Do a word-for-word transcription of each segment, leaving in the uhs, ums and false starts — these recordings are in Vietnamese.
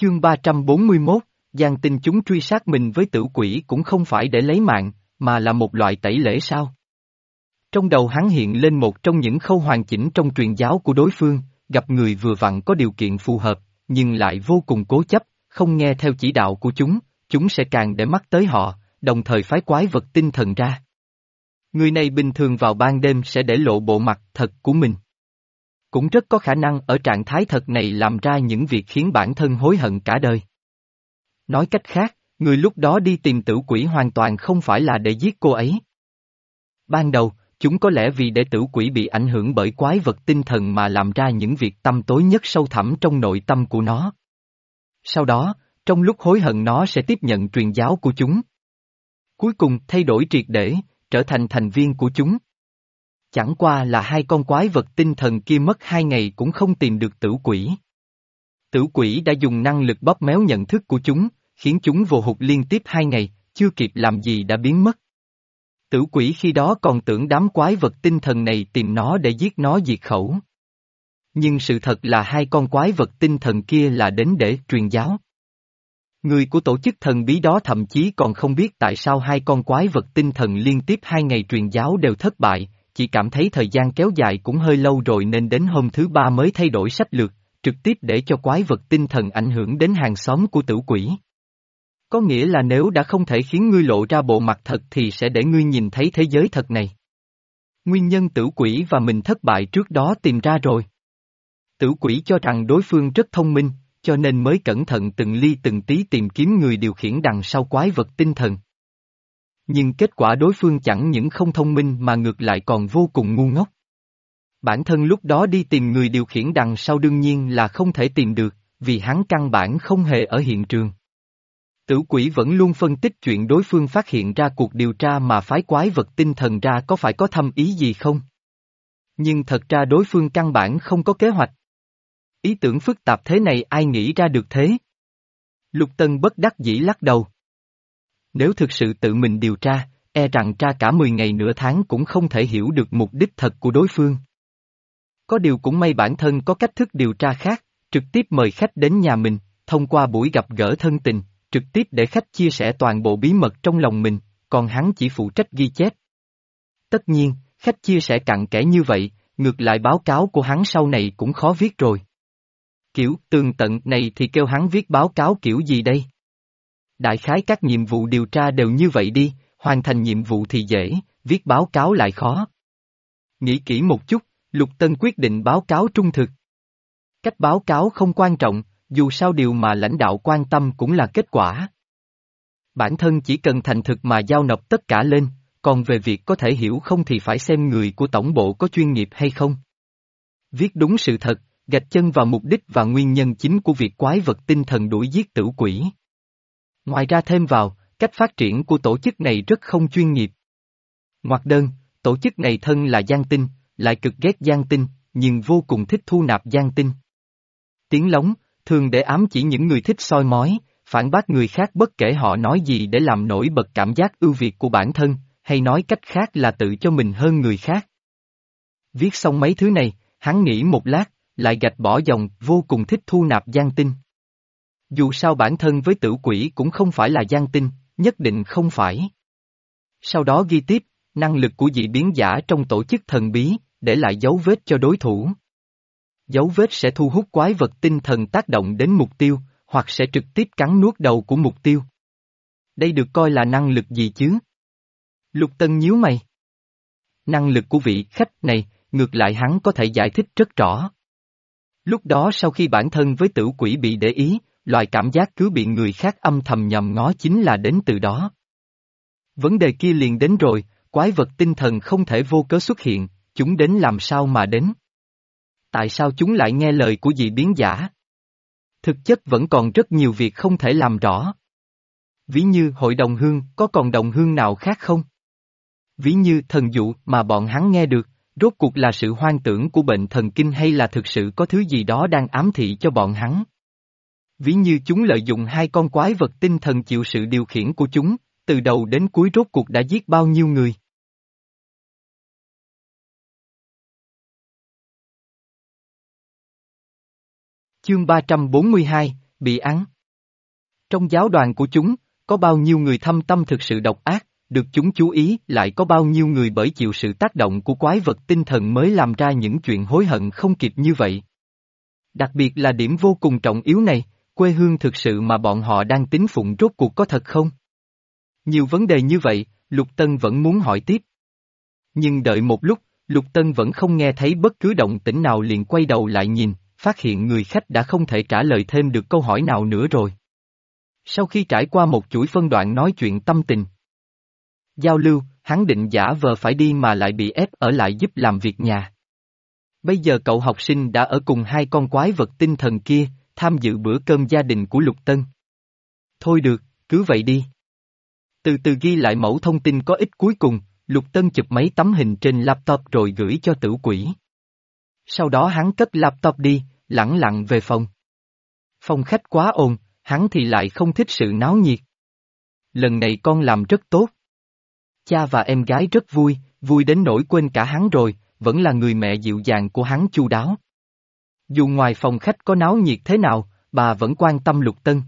Chương ba trăm bốn mươi mốt, gian tinh chúng truy sát mình với tử quỷ cũng không phải để lấy mạng, mà là một loại tẩy lễ sao? Trong đầu hắn hiện lên một trong những khâu hoàn chỉnh trong truyền giáo của đối phương, gặp người vừa vặn có điều kiện phù hợp, nhưng lại vô cùng cố chấp, không nghe theo chỉ đạo của chúng, chúng sẽ càng để mắt tới họ, đồng thời phái quái vật tinh thần ra. Người này bình thường vào ban đêm sẽ để lộ bộ mặt thật của mình. Cũng rất có khả năng ở trạng thái thật này làm ra những việc khiến bản thân hối hận cả đời. Nói cách khác, người lúc đó đi tìm tử quỷ hoàn toàn không phải là để giết cô ấy. Ban đầu, chúng có lẽ vì để tử quỷ bị ảnh hưởng bởi quái vật tinh thần mà làm ra những việc tăm tối nhất sâu thẳm trong nội tâm của nó. Sau đó, trong lúc hối hận nó sẽ tiếp nhận truyền giáo của chúng. Cuối cùng thay đổi triệt để, trở thành thành viên của chúng. Chẳng qua là hai con quái vật tinh thần kia mất hai ngày cũng không tìm được tử quỷ. Tử quỷ đã dùng năng lực bóp méo nhận thức của chúng, khiến chúng vô hụt liên tiếp hai ngày, chưa kịp làm gì đã biến mất. Tử quỷ khi đó còn tưởng đám quái vật tinh thần này tìm nó để giết nó diệt khẩu. Nhưng sự thật là hai con quái vật tinh thần kia là đến để truyền giáo. Người của tổ chức thần bí đó thậm chí còn không biết tại sao hai con quái vật tinh thần liên tiếp hai ngày truyền giáo đều thất bại, chỉ cảm thấy thời gian kéo dài cũng hơi lâu rồi nên đến hôm thứ ba mới thay đổi sách lược, trực tiếp để cho quái vật tinh thần ảnh hưởng đến hàng xóm của tử quỷ. Có nghĩa là nếu đã không thể khiến ngươi lộ ra bộ mặt thật thì sẽ để ngươi nhìn thấy thế giới thật này. Nguyên nhân tử quỷ và mình thất bại trước đó tìm ra rồi. Tử quỷ cho rằng đối phương rất thông minh, cho nên mới cẩn thận từng ly từng tí tìm kiếm người điều khiển đằng sau quái vật tinh thần. Nhưng kết quả đối phương chẳng những không thông minh mà ngược lại còn vô cùng ngu ngốc. Bản thân lúc đó đi tìm người điều khiển đằng sau đương nhiên là không thể tìm được, vì hắn căn bản không hề ở hiện trường. Tử quỷ vẫn luôn phân tích chuyện đối phương phát hiện ra cuộc điều tra mà phái quái vật tinh thần ra có phải có thâm ý gì không. Nhưng thật ra đối phương căn bản không có kế hoạch. Ý tưởng phức tạp thế này ai nghĩ ra được thế? Lục Tân bất đắc dĩ lắc đầu. Nếu thực sự tự mình điều tra, e rằng tra cả mười ngày nửa tháng cũng không thể hiểu được mục đích thật của đối phương. Có điều cũng may bản thân có cách thức điều tra khác, trực tiếp mời khách đến nhà mình, thông qua buổi gặp gỡ thân tình, trực tiếp để khách chia sẻ toàn bộ bí mật trong lòng mình, còn hắn chỉ phụ trách ghi chép. Tất nhiên, khách chia sẻ cặn kẽ như vậy, ngược lại báo cáo của hắn sau này cũng khó viết rồi. Kiểu tường tận này thì kêu hắn viết báo cáo kiểu gì đây? Đại khái các nhiệm vụ điều tra đều như vậy đi, hoàn thành nhiệm vụ thì dễ, viết báo cáo lại khó. Nghĩ kỹ một chút, Lục Tân quyết định báo cáo trung thực. Cách báo cáo không quan trọng, dù sao điều mà lãnh đạo quan tâm cũng là kết quả. Bản thân chỉ cần thành thực mà giao nộp tất cả lên, còn về việc có thể hiểu không thì phải xem người của tổng bộ có chuyên nghiệp hay không. Viết đúng sự thật, gạch chân vào mục đích và nguyên nhân chính của việc quái vật tinh thần đuổi giết tử quỷ. Ngoài ra thêm vào, cách phát triển của tổ chức này rất không chuyên nghiệp. Ngoặc đơn, tổ chức này thân là gian tinh, lại cực ghét gian tinh, nhưng vô cùng thích thu nạp gian tinh. Tiếng lóng, thường để ám chỉ những người thích soi mói, phản bác người khác bất kể họ nói gì để làm nổi bật cảm giác ưu việt của bản thân, hay nói cách khác là tự cho mình hơn người khác. Viết xong mấy thứ này, hắn nghĩ một lát, lại gạch bỏ dòng vô cùng thích thu nạp gian tinh. Dù sao bản thân với tử quỷ cũng không phải là gian tinh, nhất định không phải. Sau đó ghi tiếp, năng lực của dị biến giả trong tổ chức thần bí, để lại dấu vết cho đối thủ. Dấu vết sẽ thu hút quái vật tinh thần tác động đến mục tiêu, hoặc sẽ trực tiếp cắn nuốt đầu của mục tiêu. Đây được coi là năng lực gì chứ? Lục Tân nhíu mày. Năng lực của vị khách này, ngược lại hắn có thể giải thích rất rõ. Lúc đó sau khi bản thân với tử quỷ bị để ý, loại cảm giác cứ bị người khác âm thầm nhòm ngó chính là đến từ đó. Vấn đề kia liền đến rồi, quái vật tinh thần không thể vô cớ xuất hiện, chúng đến làm sao mà đến? Tại sao chúng lại nghe lời của dị biến giả? Thực chất vẫn còn rất nhiều việc không thể làm rõ. Ví như hội đồng hương, có còn đồng hương nào khác không? Ví như thần dụ mà bọn hắn nghe được, rốt cuộc là sự hoang tưởng của bệnh thần kinh hay là thực sự có thứ gì đó đang ám thị cho bọn hắn? Ví như chúng lợi dụng hai con quái vật tinh thần chịu sự điều khiển của chúng, từ đầu đến cuối rốt cuộc đã giết bao nhiêu người? Chương ba trăm bốn mươi hai, bị ăn. Trong giáo đoàn của chúng, có bao nhiêu người thâm tâm thực sự độc ác, được chúng chú ý, lại có bao nhiêu người bởi chịu sự tác động của quái vật tinh thần mới làm ra những chuyện hối hận không kịp như vậy. Đặc biệt là điểm vô cùng trọng yếu này, quê hương thực sự mà bọn họ đang tín phụng rốt cuộc có thật không? Nhiều vấn đề như vậy, Lục Tân vẫn muốn hỏi tiếp. Nhưng đợi một lúc, Lục Tân vẫn không nghe thấy bất cứ động tĩnh nào liền quay đầu lại nhìn, phát hiện người khách đã không thể trả lời thêm được câu hỏi nào nữa rồi. Sau khi trải qua một chuỗi phân đoạn nói chuyện tâm tình, giao lưu, hắn định giả vờ phải đi mà lại bị ép ở lại giúp làm việc nhà. Bây giờ cậu học sinh đã ở cùng hai con quái vật tinh thần kia, tham dự bữa cơm gia đình của Lục Tân. Thôi được, cứ vậy đi. Từ từ ghi lại mẫu thông tin có ích cuối cùng, Lục Tân chụp mấy tấm hình trên laptop rồi gửi cho Tử Quỷ. Sau đó hắn cất laptop đi, lẳng lặng về phòng. Phòng khách quá ồn, hắn thì lại không thích sự náo nhiệt. Lần này con làm rất tốt. Cha và em gái rất vui, vui đến nỗi quên cả hắn rồi, vẫn là người mẹ dịu dàng của hắn chu đáo. Dù ngoài phòng khách có náo nhiệt thế nào, bà vẫn quan tâm Lục Tân.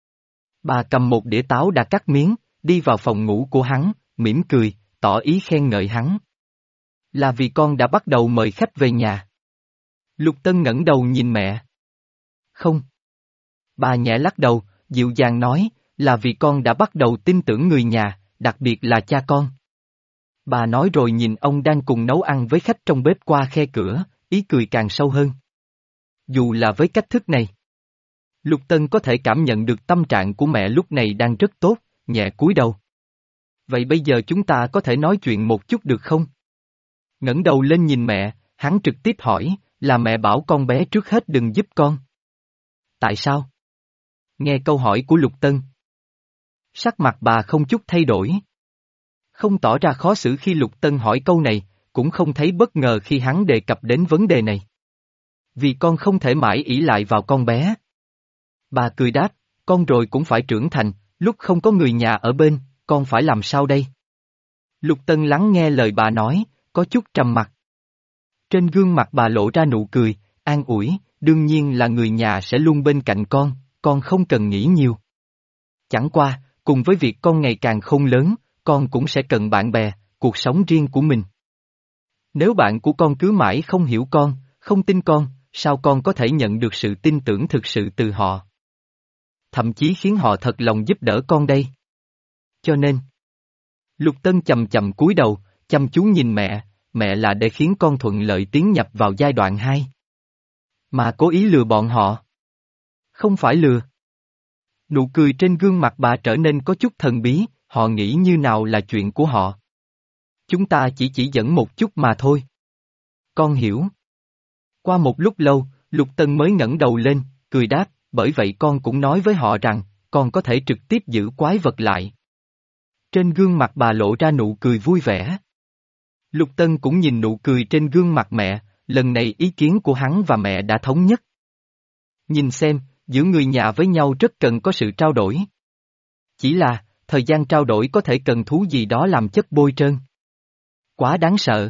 Bà cầm một đĩa táo đã cắt miếng, đi vào phòng ngủ của hắn, mỉm cười, tỏ ý khen ngợi hắn. Là vì con đã bắt đầu mời khách về nhà. Lục Tân ngẩng đầu nhìn mẹ. Không. Bà nhẹ lắc đầu, dịu dàng nói, là vì con đã bắt đầu tin tưởng người nhà, đặc biệt là cha con. Bà nói rồi nhìn ông đang cùng nấu ăn với khách trong bếp qua khe cửa, ý cười càng sâu hơn. Dù là với cách thức này, Lục Tân có thể cảm nhận được tâm trạng của mẹ lúc này đang rất tốt, nhẹ cúi đầu. Vậy bây giờ chúng ta có thể nói chuyện một chút được không? Ngẩng đầu lên nhìn mẹ, hắn trực tiếp hỏi, là mẹ bảo con bé trước hết đừng giúp con. Tại sao? Nghe câu hỏi của Lục Tân. Sắc mặt bà không chút thay đổi. Không tỏ ra khó xử khi Lục Tân hỏi câu này, cũng không thấy bất ngờ khi hắn đề cập đến vấn đề này. Vì con không thể mãi ỷ lại vào con bé. Bà cười đáp, con rồi cũng phải trưởng thành, lúc không có người nhà ở bên, con phải làm sao đây? Lục Tân lắng nghe lời bà nói, có chút trầm mặc. Trên gương mặt bà lộ ra nụ cười, an ủi, đương nhiên là người nhà sẽ luôn bên cạnh con, con không cần nghĩ nhiều. Chẳng qua, cùng với việc con ngày càng khôn lớn, con cũng sẽ cần bạn bè, cuộc sống riêng của mình. Nếu bạn của con cứ mãi không hiểu con, không tin con, sao con có thể nhận được sự tin tưởng thực sự từ họ? Thậm chí khiến họ thật lòng giúp đỡ con đây. Cho nên, Lục Tân chầm chậm cúi đầu, chăm chú nhìn mẹ, mẹ là để khiến con thuận lợi tiến nhập vào giai đoạn hai. Mà cố ý lừa bọn họ. Không phải lừa. Nụ cười trên gương mặt bà trở nên có chút thần bí, họ nghĩ như nào là chuyện của họ. Chúng ta chỉ chỉ dẫn một chút mà thôi. Con hiểu. Qua một lúc lâu, Lục Tân mới ngẩng đầu lên, cười đáp, bởi vậy con cũng nói với họ rằng, con có thể trực tiếp giữ quái vật lại. Trên gương mặt bà lộ ra nụ cười vui vẻ. Lục Tân cũng nhìn nụ cười trên gương mặt mẹ, lần này ý kiến của hắn và mẹ đã thống nhất. Nhìn xem, giữa người nhà với nhau rất cần có sự trao đổi. Chỉ là, thời gian trao đổi có thể cần thú gì đó làm chất bôi trơn. Quá đáng sợ.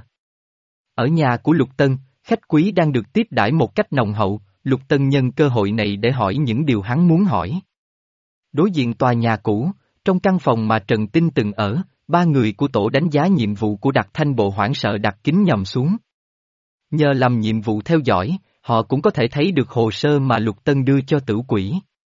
Ở nhà của Lục Tân, khách quý đang được tiếp đãi một cách nồng hậu, Lục Tân nhân cơ hội này để hỏi những điều hắn muốn hỏi. Đối diện tòa nhà cũ, trong căn phòng mà Trần Tinh từng ở, ba người của tổ đánh giá nhiệm vụ của Đặc Thanh Bộ hoảng sợ đặt kính nhầm xuống. Nhờ làm nhiệm vụ theo dõi, họ cũng có thể thấy được hồ sơ mà Lục Tân đưa cho Tử Quỷ.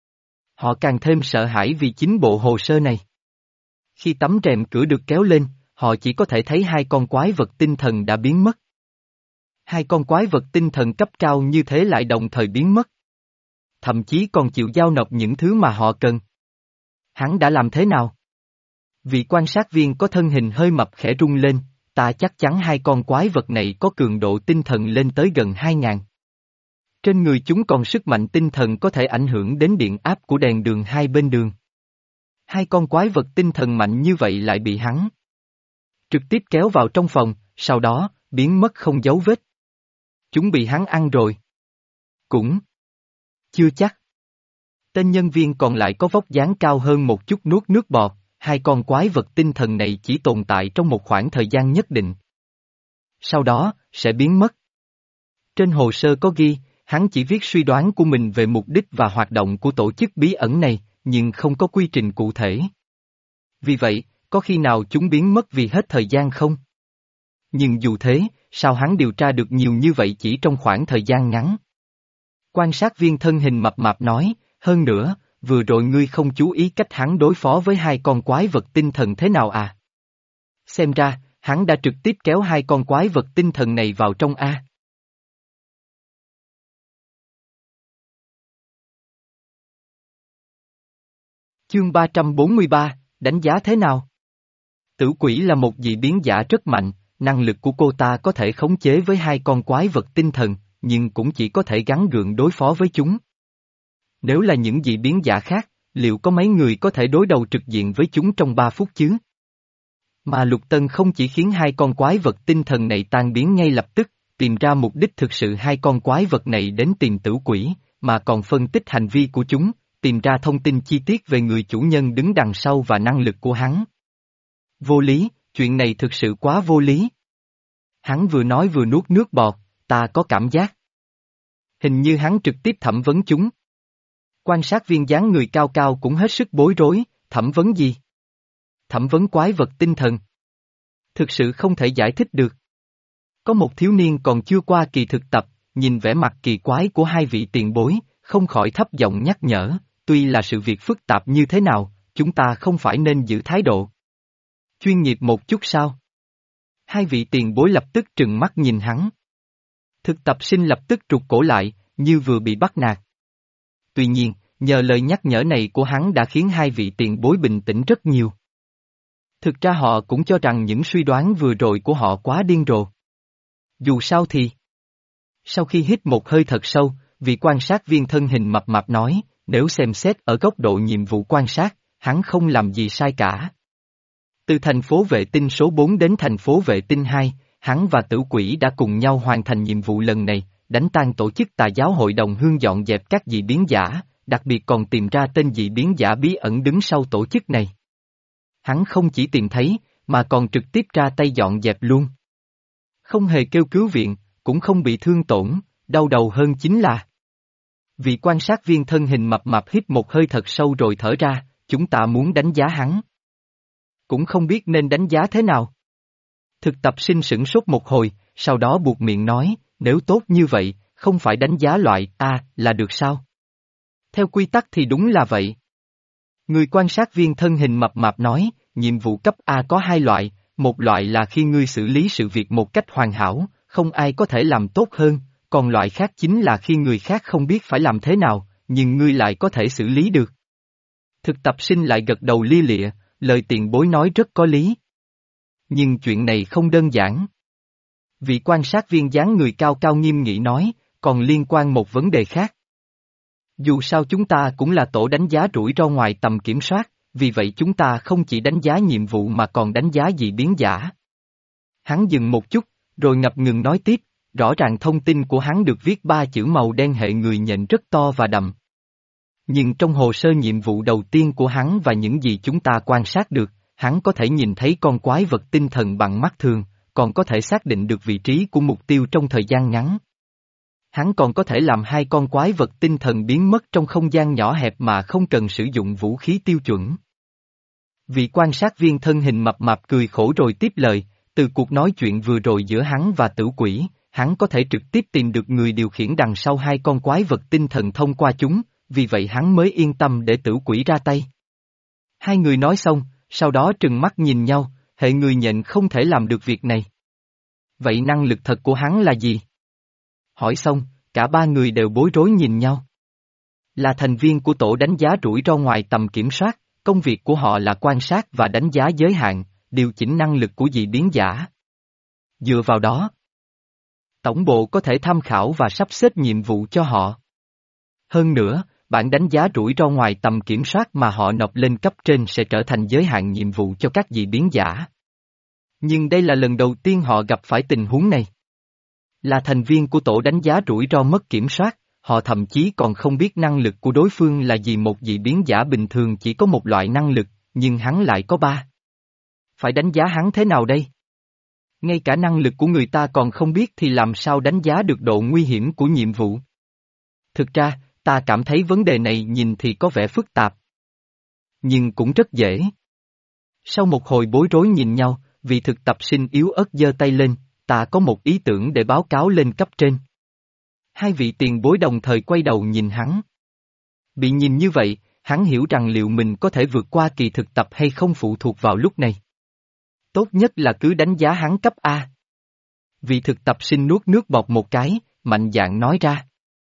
Họ càng thêm sợ hãi vì chính bộ hồ sơ này. Khi tấm rèm cửa được kéo lên, họ chỉ có thể thấy hai con quái vật tinh thần đã biến mất. Hai con quái vật tinh thần cấp cao như thế lại đồng thời biến mất. Thậm chí còn chịu giao nộp những thứ mà họ cần. Hắn đã làm thế nào? Vị quan sát viên có thân hình hơi mập khẽ rung lên, ta chắc chắn hai con quái vật này có cường độ tinh thần lên tới gần hai ngàn. Trên người chúng còn sức mạnh tinh thần có thể ảnh hưởng đến điện áp của đèn đường hai bên đường. Hai con quái vật tinh thần mạnh như vậy lại bị hắn trực tiếp kéo vào trong phòng, sau đó, biến mất không dấu vết. Chúng bị hắn ăn rồi. Cũng chưa chắc. Tên nhân viên còn lại có vóc dáng cao hơn một chút nuốt nước bọt, hai con quái vật tinh thần này chỉ tồn tại trong một khoảng thời gian nhất định. Sau đó, sẽ biến mất. Trên hồ sơ có ghi, hắn chỉ viết suy đoán của mình về mục đích và hoạt động của tổ chức bí ẩn này, nhưng không có quy trình cụ thể. Vì vậy, có khi nào chúng biến mất vì hết thời gian không? Nhưng dù thế, sao hắn điều tra được nhiều như vậy chỉ trong khoảng thời gian ngắn? Quan sát viên thân hình mập mạp nói, hơn nữa, vừa rồi ngươi không chú ý cách hắn đối phó với hai con quái vật tinh thần thế nào à? Xem ra, hắn đã trực tiếp kéo hai con quái vật tinh thần này vào trong A. Chương ba trăm bốn mươi ba, đánh giá thế nào? Tử quỷ là một dị biến giả rất mạnh, năng lực của cô ta có thể khống chế với hai con quái vật tinh thần, nhưng cũng chỉ có thể gắng gượng đối phó với chúng. Nếu là những dị biến giả khác, liệu có mấy người có thể đối đầu trực diện với chúng trong ba phút chứ? Mà Lục Tân không chỉ khiến hai con quái vật tinh thần này tan biến ngay lập tức, tìm ra mục đích thực sự hai con quái vật này đến tìm tử quỷ, mà còn phân tích hành vi của chúng, tìm ra thông tin chi tiết về người chủ nhân đứng đằng sau và năng lực của hắn. Vô lý, chuyện này thực sự quá vô lý. Hắn vừa nói vừa nuốt nước bọt, ta có cảm giác. Hình như hắn trực tiếp thẩm vấn chúng. Quan sát viên dáng người cao cao cũng hết sức bối rối, thẩm vấn gì? Thẩm vấn quái vật tinh thần. Thực sự không thể giải thích được. Có một thiếu niên còn chưa qua kỳ thực tập, nhìn vẻ mặt kỳ quái của hai vị tiền bối, không khỏi thấp giọng nhắc nhở, tuy là sự việc phức tạp như thế nào, chúng ta không phải nên giữ thái độ chuyên nghiệp một chút sao? Hai vị tiền bối lập tức trừng mắt nhìn hắn. Thực tập sinh lập tức trục cổ lại, như vừa bị bắt nạt. Tuy nhiên, nhờ lời nhắc nhở này của hắn đã khiến hai vị tiền bối bình tĩnh rất nhiều. Thực ra họ cũng cho rằng những suy đoán vừa rồi của họ quá điên rồ. Dù sao thì... Sau khi hít một hơi thật sâu, vị quan sát viên thân hình mập mạp nói, nếu xem xét ở góc độ nhiệm vụ quan sát, hắn không làm gì sai cả. Từ thành phố vệ tinh số bốn đến thành phố vệ tinh hai, hắn và tử quỷ đã cùng nhau hoàn thành nhiệm vụ lần này, đánh tan tổ chức tà giáo hội đồng hương dọn dẹp các dị biến giả, đặc biệt còn tìm ra tên dị biến giả bí ẩn đứng sau tổ chức này. Hắn không chỉ tìm thấy, mà còn trực tiếp ra tay dọn dẹp luôn. Không hề kêu cứu viện, cũng không bị thương tổn, đau đầu hơn chính là. Vị quan sát viên thân hình mập mạp hít một hơi thật sâu rồi thở ra, chúng ta muốn đánh giá hắn. Cũng không biết nên đánh giá thế nào. Thực tập sinh sửng sốt một hồi, sau đó buột miệng nói, nếu tốt như vậy, không phải đánh giá loại A là được sao? Theo quy tắc thì đúng là vậy. Người quan sát viên thân hình mập mạp nói, nhiệm vụ cấp A có hai loại, một loại là khi ngươi xử lý sự việc một cách hoàn hảo, không ai có thể làm tốt hơn, còn loại khác chính là khi người khác không biết phải làm thế nào, nhưng ngươi lại có thể xử lý được. Thực tập sinh lại gật đầu lia lịa, lời tiền bối nói rất có lý. Nhưng chuyện này không đơn giản. Vị quan sát viên dáng người cao cao nghiêm nghị nói, còn liên quan một vấn đề khác. Dù sao chúng ta cũng là tổ đánh giá rủi ro ngoài tầm kiểm soát, vì vậy chúng ta không chỉ đánh giá nhiệm vụ mà còn đánh giá dị biến giả. Hắn dừng một chút, rồi ngập ngừng nói tiếp, rõ ràng thông tin của hắn được viết ba chữ màu đen hệ người nhện rất to và đậm. Nhưng trong hồ sơ nhiệm vụ đầu tiên của hắn và những gì chúng ta quan sát được, hắn có thể nhìn thấy con quái vật tinh thần bằng mắt thường, còn có thể xác định được vị trí của mục tiêu trong thời gian ngắn. Hắn còn có thể làm hai con quái vật tinh thần biến mất trong không gian nhỏ hẹp mà không cần sử dụng vũ khí tiêu chuẩn. Vị quan sát viên thân hình mập mạp cười khổ rồi tiếp lời, từ cuộc nói chuyện vừa rồi giữa hắn và tử quỷ, hắn có thể trực tiếp tìm được người điều khiển đằng sau hai con quái vật tinh thần thông qua chúng, vì vậy hắn mới yên tâm để tử quỷ ra tay. Hai người nói xong, sau đó trừng mắt nhìn nhau, hệ người nhện không thể làm được việc này. Vậy năng lực thật của hắn là gì? Hỏi xong, cả ba người đều bối rối nhìn nhau. Là thành viên của tổ đánh giá rủi ro ngoài tầm kiểm soát, công việc của họ là quan sát và đánh giá giới hạn, điều chỉnh năng lực của dị biến giả. Dựa vào đó, tổng bộ có thể tham khảo và sắp xếp nhiệm vụ cho họ. Hơn nữa, bản đánh giá rủi ro ngoài tầm kiểm soát mà họ nộp lên cấp trên sẽ trở thành giới hạn nhiệm vụ cho các dị biến giả. Nhưng đây là lần đầu tiên họ gặp phải tình huống này. Là thành viên của tổ đánh giá rủi ro mất kiểm soát, họ thậm chí còn không biết năng lực của đối phương là gì. Một dị biến giả bình thường chỉ có một loại năng lực, nhưng hắn lại có ba. Phải đánh giá hắn thế nào đây? Ngay cả năng lực của người ta còn không biết thì làm sao đánh giá được độ nguy hiểm của nhiệm vụ? Thực ra, ta cảm thấy vấn đề này nhìn thì có vẻ phức tạp. Nhưng cũng rất dễ. Sau một hồi bối rối nhìn nhau, vị thực tập sinh yếu ớt giơ tay lên, ta có một ý tưởng để báo cáo lên cấp trên. Hai vị tiền bối đồng thời quay đầu nhìn hắn. Bị nhìn như vậy, hắn hiểu rằng liệu mình có thể vượt qua kỳ thực tập hay không phụ thuộc vào lúc này. Tốt nhất là cứ đánh giá hắn cấp A. Vị thực tập sinh nuốt nước bọt một cái, mạnh dạn nói ra.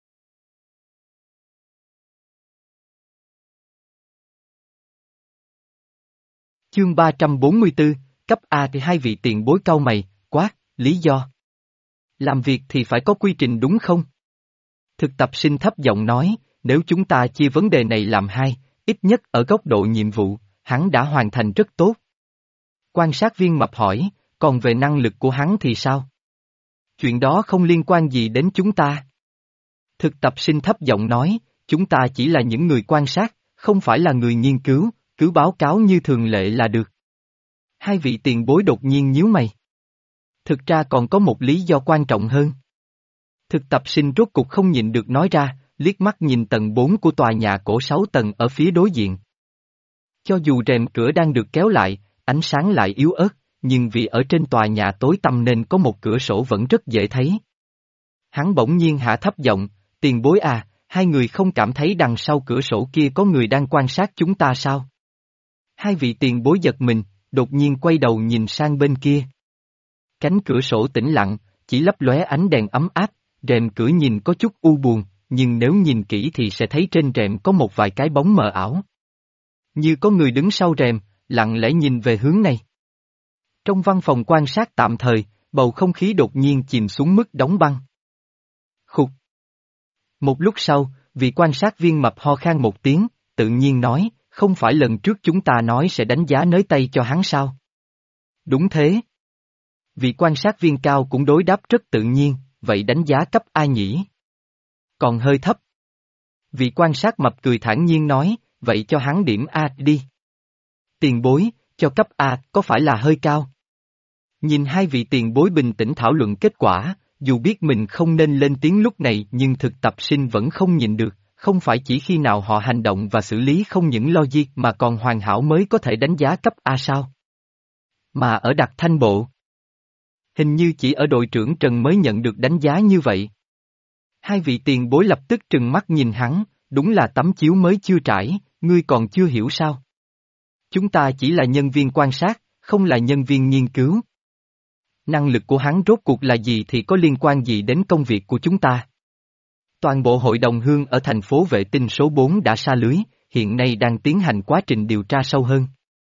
Chương ba trăm bốn mươi tư, cấp A thì hai vị tiền bối cau mày, quát, lý do. Làm việc thì phải có quy trình đúng không? Thực tập sinh thấp giọng nói, nếu chúng ta chia vấn đề này làm hai, ít nhất ở góc độ nhiệm vụ, hắn đã hoàn thành rất tốt. Quan sát viên mập hỏi, còn về năng lực của hắn thì sao? Chuyện đó không liên quan gì đến chúng ta. Thực tập sinh thấp giọng nói, chúng ta chỉ là những người quan sát, không phải là người nghiên cứu, cứ báo cáo như thường lệ là được. Hai vị tiền bối đột nhiên nhíu mày. Thực ra còn có một lý do quan trọng hơn. Thực tập sinh rốt cục không nhịn được nói ra, liếc mắt nhìn tầng bốn của tòa nhà cổ sáu tầng ở phía đối diện. Cho dù rèm cửa đang được kéo lại, ánh sáng lại yếu ớt, nhưng vì ở trên tòa nhà tối tăm nên có một cửa sổ vẫn rất dễ thấy. Hắn bỗng nhiên hạ thấp giọng, tiền bối à, hai người không cảm thấy đằng sau cửa sổ kia có người đang quan sát chúng ta sao? Hai vị tiền bối giật mình, đột nhiên quay đầu nhìn sang bên kia. Cánh cửa sổ tĩnh lặng, chỉ lấp lóe ánh đèn ấm áp, rèm cửa nhìn có chút u buồn, nhưng nếu nhìn kỹ thì sẽ thấy trên rèm có một vài cái bóng mờ ảo. Như có người đứng sau rèm, lặng lẽ nhìn về hướng này. Trong văn phòng quan sát tạm thời, bầu không khí đột nhiên chìm xuống mức đóng băng. Khục. Một lúc sau, vị quan sát viên mập ho khan một tiếng, tự nhiên nói, không phải lần trước chúng ta nói sẽ đánh giá nới tay cho hắn sao? Đúng thế. Vị quan sát viên cao cũng đối đáp rất tự nhiên, vậy đánh giá cấp A nhỉ? Còn hơi thấp. Vị quan sát mập cười thản nhiên nói, vậy cho hắn điểm A đi. Tiền bối, cho cấp A có phải là hơi cao? Nhìn hai vị tiền bối bình tĩnh thảo luận kết quả, dù biết mình không nên lên tiếng lúc này nhưng thực tập sinh vẫn không nhịn được, không phải chỉ khi nào họ hành động và xử lý không những logic mà còn hoàn hảo mới có thể đánh giá cấp A sao? Mà ở Đặc Thanh Bộ, hình như chỉ ở đội trưởng Trần mới nhận được đánh giá như vậy. Hai vị tiền bối lập tức trừng mắt nhìn hắn, đúng là tấm chiếu mới chưa trải, ngươi còn chưa hiểu sao? Chúng ta chỉ là nhân viên quan sát, không là nhân viên nghiên cứu. Năng lực của hắn rốt cuộc là gì thì có liên quan gì đến công việc của chúng ta? Toàn bộ hội đồng hương ở thành phố vệ tinh số bốn đã sa lưới, hiện nay đang tiến hành quá trình điều tra sâu hơn.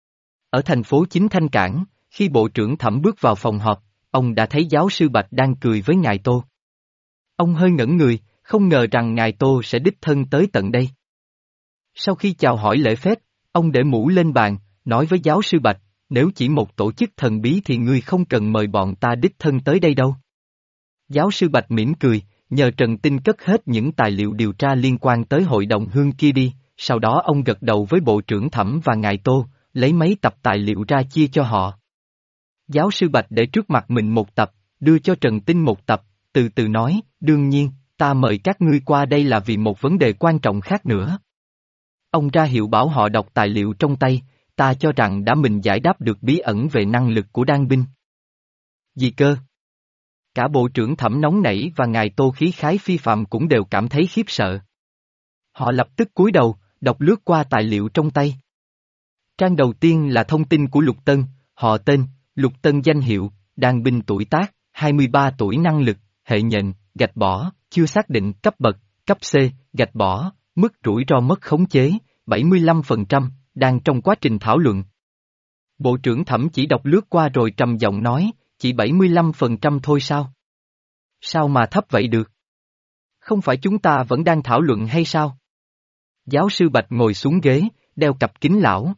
Ở thành phố chính Thanh Cảng, khi bộ trưởng Thẩm bước vào phòng họp, ông đã thấy giáo sư Bạch đang cười với ngài Tô. Ông hơi ngẩn người, không ngờ rằng ngài Tô sẽ đích thân tới tận đây. Sau khi chào hỏi lễ phép, ông để mũ lên bàn, nói với giáo sư Bạch, nếu chỉ một tổ chức thần bí thì ngươi không cần mời bọn ta đích thân tới đây đâu. Giáo sư Bạch mỉm cười, nhờ Trần Tinh cất hết những tài liệu điều tra liên quan tới hội đồng hương kia đi, sau đó ông gật đầu với bộ trưởng Thẩm và ngài Tô, lấy mấy tập tài liệu ra chia cho họ. Giáo sư Bạch để trước mặt mình một tập, đưa cho Trần Tinh một tập, từ từ nói, đương nhiên, ta mời các ngươi qua đây là vì một vấn đề quan trọng khác nữa. Ông ra hiệu bảo họ đọc tài liệu trong tay, ta cho rằng đã mình giải đáp được bí ẩn về năng lực của Đan binh. Gì cơ? Cả bộ trưởng Thẩm nóng nảy và ngài Tô khí khái phi phạm cũng đều cảm thấy khiếp sợ. Họ lập tức cúi đầu, đọc lướt qua tài liệu trong tay. Trang đầu tiên là thông tin của Lục Tân, họ tên, Lục Tân danh hiệu, Đan binh tuổi tác, hai mươi ba tuổi năng lực, hệ nhện, gạch bỏ, chưa xác định cấp bậc, cấp C, gạch bỏ, mức rủi ro mất khống chế, bảy mươi lăm phần trăm, đang trong quá trình thảo luận. Bộ trưởng Thẩm chỉ đọc lướt qua rồi trầm giọng nói, chỉ bảy mươi lăm phần trăm thôi sao? Sao mà thấp vậy được? Không phải chúng ta vẫn đang thảo luận hay sao? Giáo sư Bạch ngồi xuống ghế, đeo cặp kính lão.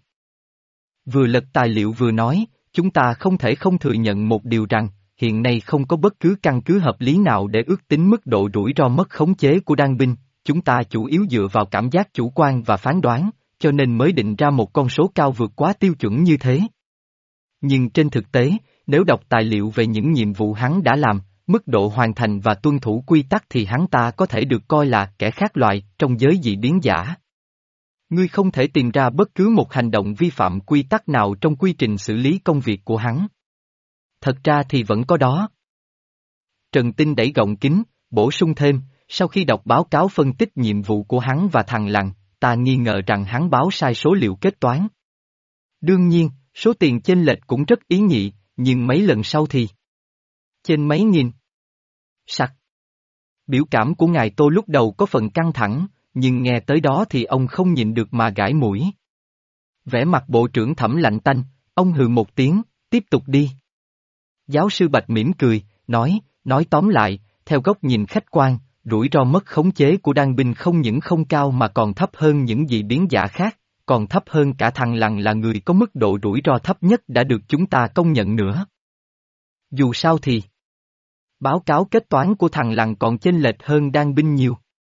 Vừa lật tài liệu vừa nói, chúng ta không thể không thừa nhận một điều rằng, hiện nay không có bất cứ căn cứ hợp lý nào để ước tính mức độ rủi ro mất khống chế của đan binh, chúng ta chủ yếu dựa vào cảm giác chủ quan và phán đoán, cho nên mới định ra một con số cao vượt quá tiêu chuẩn như thế. Nhưng trên thực tế, nếu đọc tài liệu về những nhiệm vụ hắn đã làm, mức độ hoàn thành và tuân thủ quy tắc thì hắn ta có thể được coi là kẻ khác loại trong giới dị biến giả. Ngươi không thể tìm ra bất cứ một hành động vi phạm quy tắc nào trong quy trình xử lý công việc của hắn. Thật ra thì vẫn có đó. Trần Tinh đẩy gọng kính, bổ sung thêm, sau khi đọc báo cáo phân tích nhiệm vụ của hắn và thằng Lằn, ta nghi ngờ rằng hắn báo sai số liệu kết toán. Đương nhiên, số tiền chênh lệch cũng rất ý nhị, nhưng mấy lần sau thì trên mấy nghìn. Sặc. Biểu cảm của ngài Tô lúc đầu có phần căng thẳng, nhưng nghe tới đó thì ông không nhịn được mà gãi mũi. Vẻ mặt bộ trưởng Thẩm lạnh tanh, ông hừ một tiếng, tiếp tục đi. Giáo sư Bạch mỉm cười, nói, nói tóm lại, theo góc nhìn khách quan, rủi ro mất khống chế của đan binh không những không cao mà còn thấp hơn những dị biến giả khác, còn thấp hơn cả thằng Lằn là người có mức độ rủi ro thấp nhất đã được chúng ta công nhận nữa. Dù sao thì, báo cáo kết toán của thằng Lằn còn chênh lệch hơn đan binh nhiều.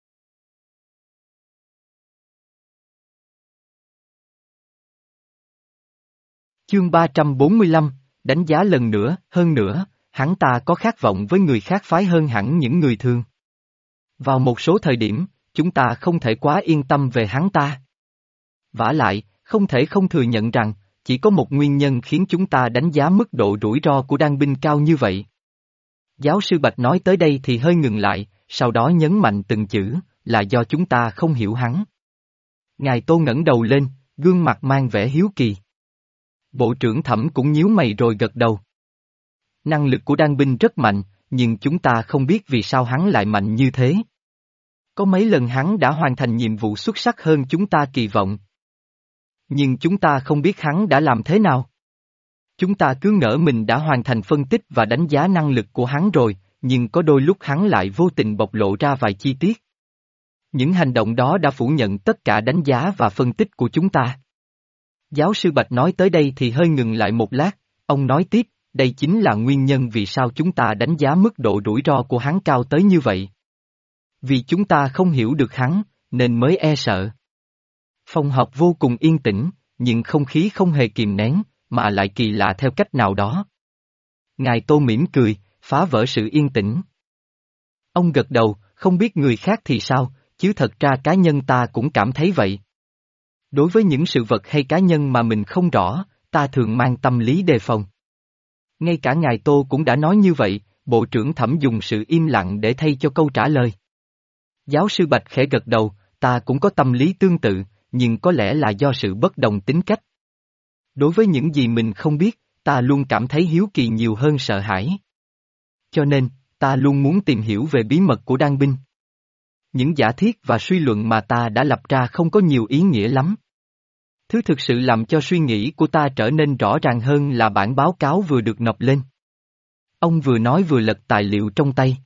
Chương ba trăm bốn mươi lăm, đánh giá lần nữa, hơn nữa, hắn ta có khát vọng với người khác phái hơn hẳn những người thường. Vào một số thời điểm, chúng ta không thể quá yên tâm về hắn ta. Vả lại, không thể không thừa nhận rằng, chỉ có một nguyên nhân khiến chúng ta đánh giá mức độ rủi ro của đan binh cao như vậy. Giáo sư Bạch nói tới đây thì hơi ngừng lại, sau đó nhấn mạnh từng chữ, là do chúng ta không hiểu hắn. Ngài Tô ngẩng đầu lên, gương mặt mang vẻ hiếu kỳ. Bộ trưởng Thẩm cũng nhíu mày rồi gật đầu. Năng lực của đan binh rất mạnh, nhưng chúng ta không biết vì sao hắn lại mạnh như thế. Có mấy lần hắn đã hoàn thành nhiệm vụ xuất sắc hơn chúng ta kỳ vọng. Nhưng chúng ta không biết hắn đã làm thế nào. Chúng ta cứ ngỡ mình đã hoàn thành phân tích và đánh giá năng lực của hắn rồi, nhưng có đôi lúc hắn lại vô tình bộc lộ ra vài chi tiết. Những hành động đó đã phủ nhận tất cả đánh giá và phân tích của chúng ta. Giáo sư Bạch nói tới đây thì hơi ngừng lại một lát, ông nói tiếp, đây chính là nguyên nhân vì sao chúng ta đánh giá mức độ rủi ro của hắn cao tới như vậy. Vì chúng ta không hiểu được hắn, nên mới e sợ. Phòng họp vô cùng yên tĩnh, nhưng không khí không hề kìm nén, mà lại kỳ lạ theo cách nào đó. Ngài Tô mỉm cười, phá vỡ sự yên tĩnh. Ông gật đầu, không biết người khác thì sao, chứ thật ra cá nhân ta cũng cảm thấy vậy. Đối với những sự vật hay cá nhân mà mình không rõ, ta thường mang tâm lý đề phòng. Ngay cả ngài Tô cũng đã nói như vậy, Bộ trưởng Thẩm dùng sự im lặng để thay cho câu trả lời. Giáo sư Bạch khẽ gật đầu, ta cũng có tâm lý tương tự, nhưng có lẽ là do sự bất đồng tính cách. Đối với những gì mình không biết, ta luôn cảm thấy hiếu kỳ nhiều hơn sợ hãi. Cho nên, ta luôn muốn tìm hiểu về bí mật của đan binh. Những giả thiết và suy luận mà ta đã lập ra không có nhiều ý nghĩa lắm. Thứ thực sự làm cho suy nghĩ của ta trở nên rõ ràng hơn là bản báo cáo vừa được nộp lên. Ông vừa nói vừa lật tài liệu trong tay.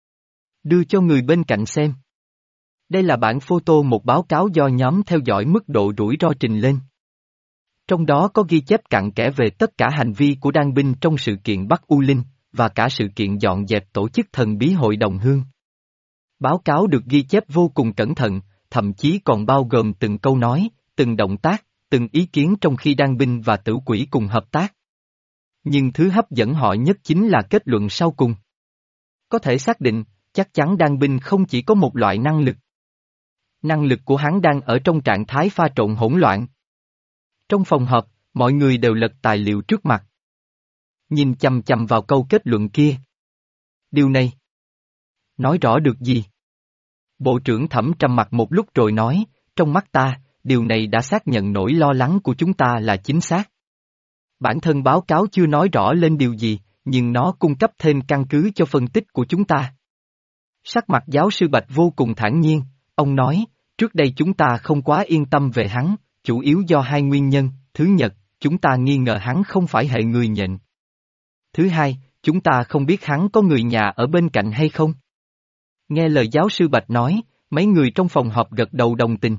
Đưa cho người bên cạnh xem. Đây là bản photo một báo cáo do nhóm theo dõi mức độ rủi ro trình lên. Trong đó có ghi chép cặn kẽ về tất cả hành vi của đan binh trong sự kiện Bắc U Linh, và cả sự kiện dọn dẹp tổ chức thần bí hội đồng hương. Báo cáo được ghi chép vô cùng cẩn thận, thậm chí còn bao gồm từng câu nói, từng động tác, từng ý kiến trong khi đan binh và tử quỷ cùng hợp tác. Nhưng thứ hấp dẫn họ nhất chính là kết luận sau cùng. Có thể xác định, chắc chắn đan binh không chỉ có một loại năng lực. Năng lực của hắn đang ở trong trạng thái pha trộn hỗn loạn. Trong phòng họp, mọi người đều lật tài liệu trước mặt. Nhìn chằm chằm vào câu kết luận kia. Điều này nói rõ được gì? Bộ trưởng Thẩm trầm mặc một lúc rồi nói, trong mắt ta, điều này đã xác nhận nỗi lo lắng của chúng ta là chính xác. Bản thân báo cáo chưa nói rõ lên điều gì, nhưng nó cung cấp thêm căn cứ cho phân tích của chúng ta. Sắc mặt giáo sư Bạch vô cùng thản nhiên, ông nói, trước đây chúng ta không quá yên tâm về hắn, chủ yếu do hai nguyên nhân, thứ nhất, chúng ta nghi ngờ hắn không phải hệ người nhện. Thứ hai, chúng ta không biết hắn có người nhà ở bên cạnh hay không. Nghe lời giáo sư Bạch nói, mấy người trong phòng họp gật đầu đồng tình.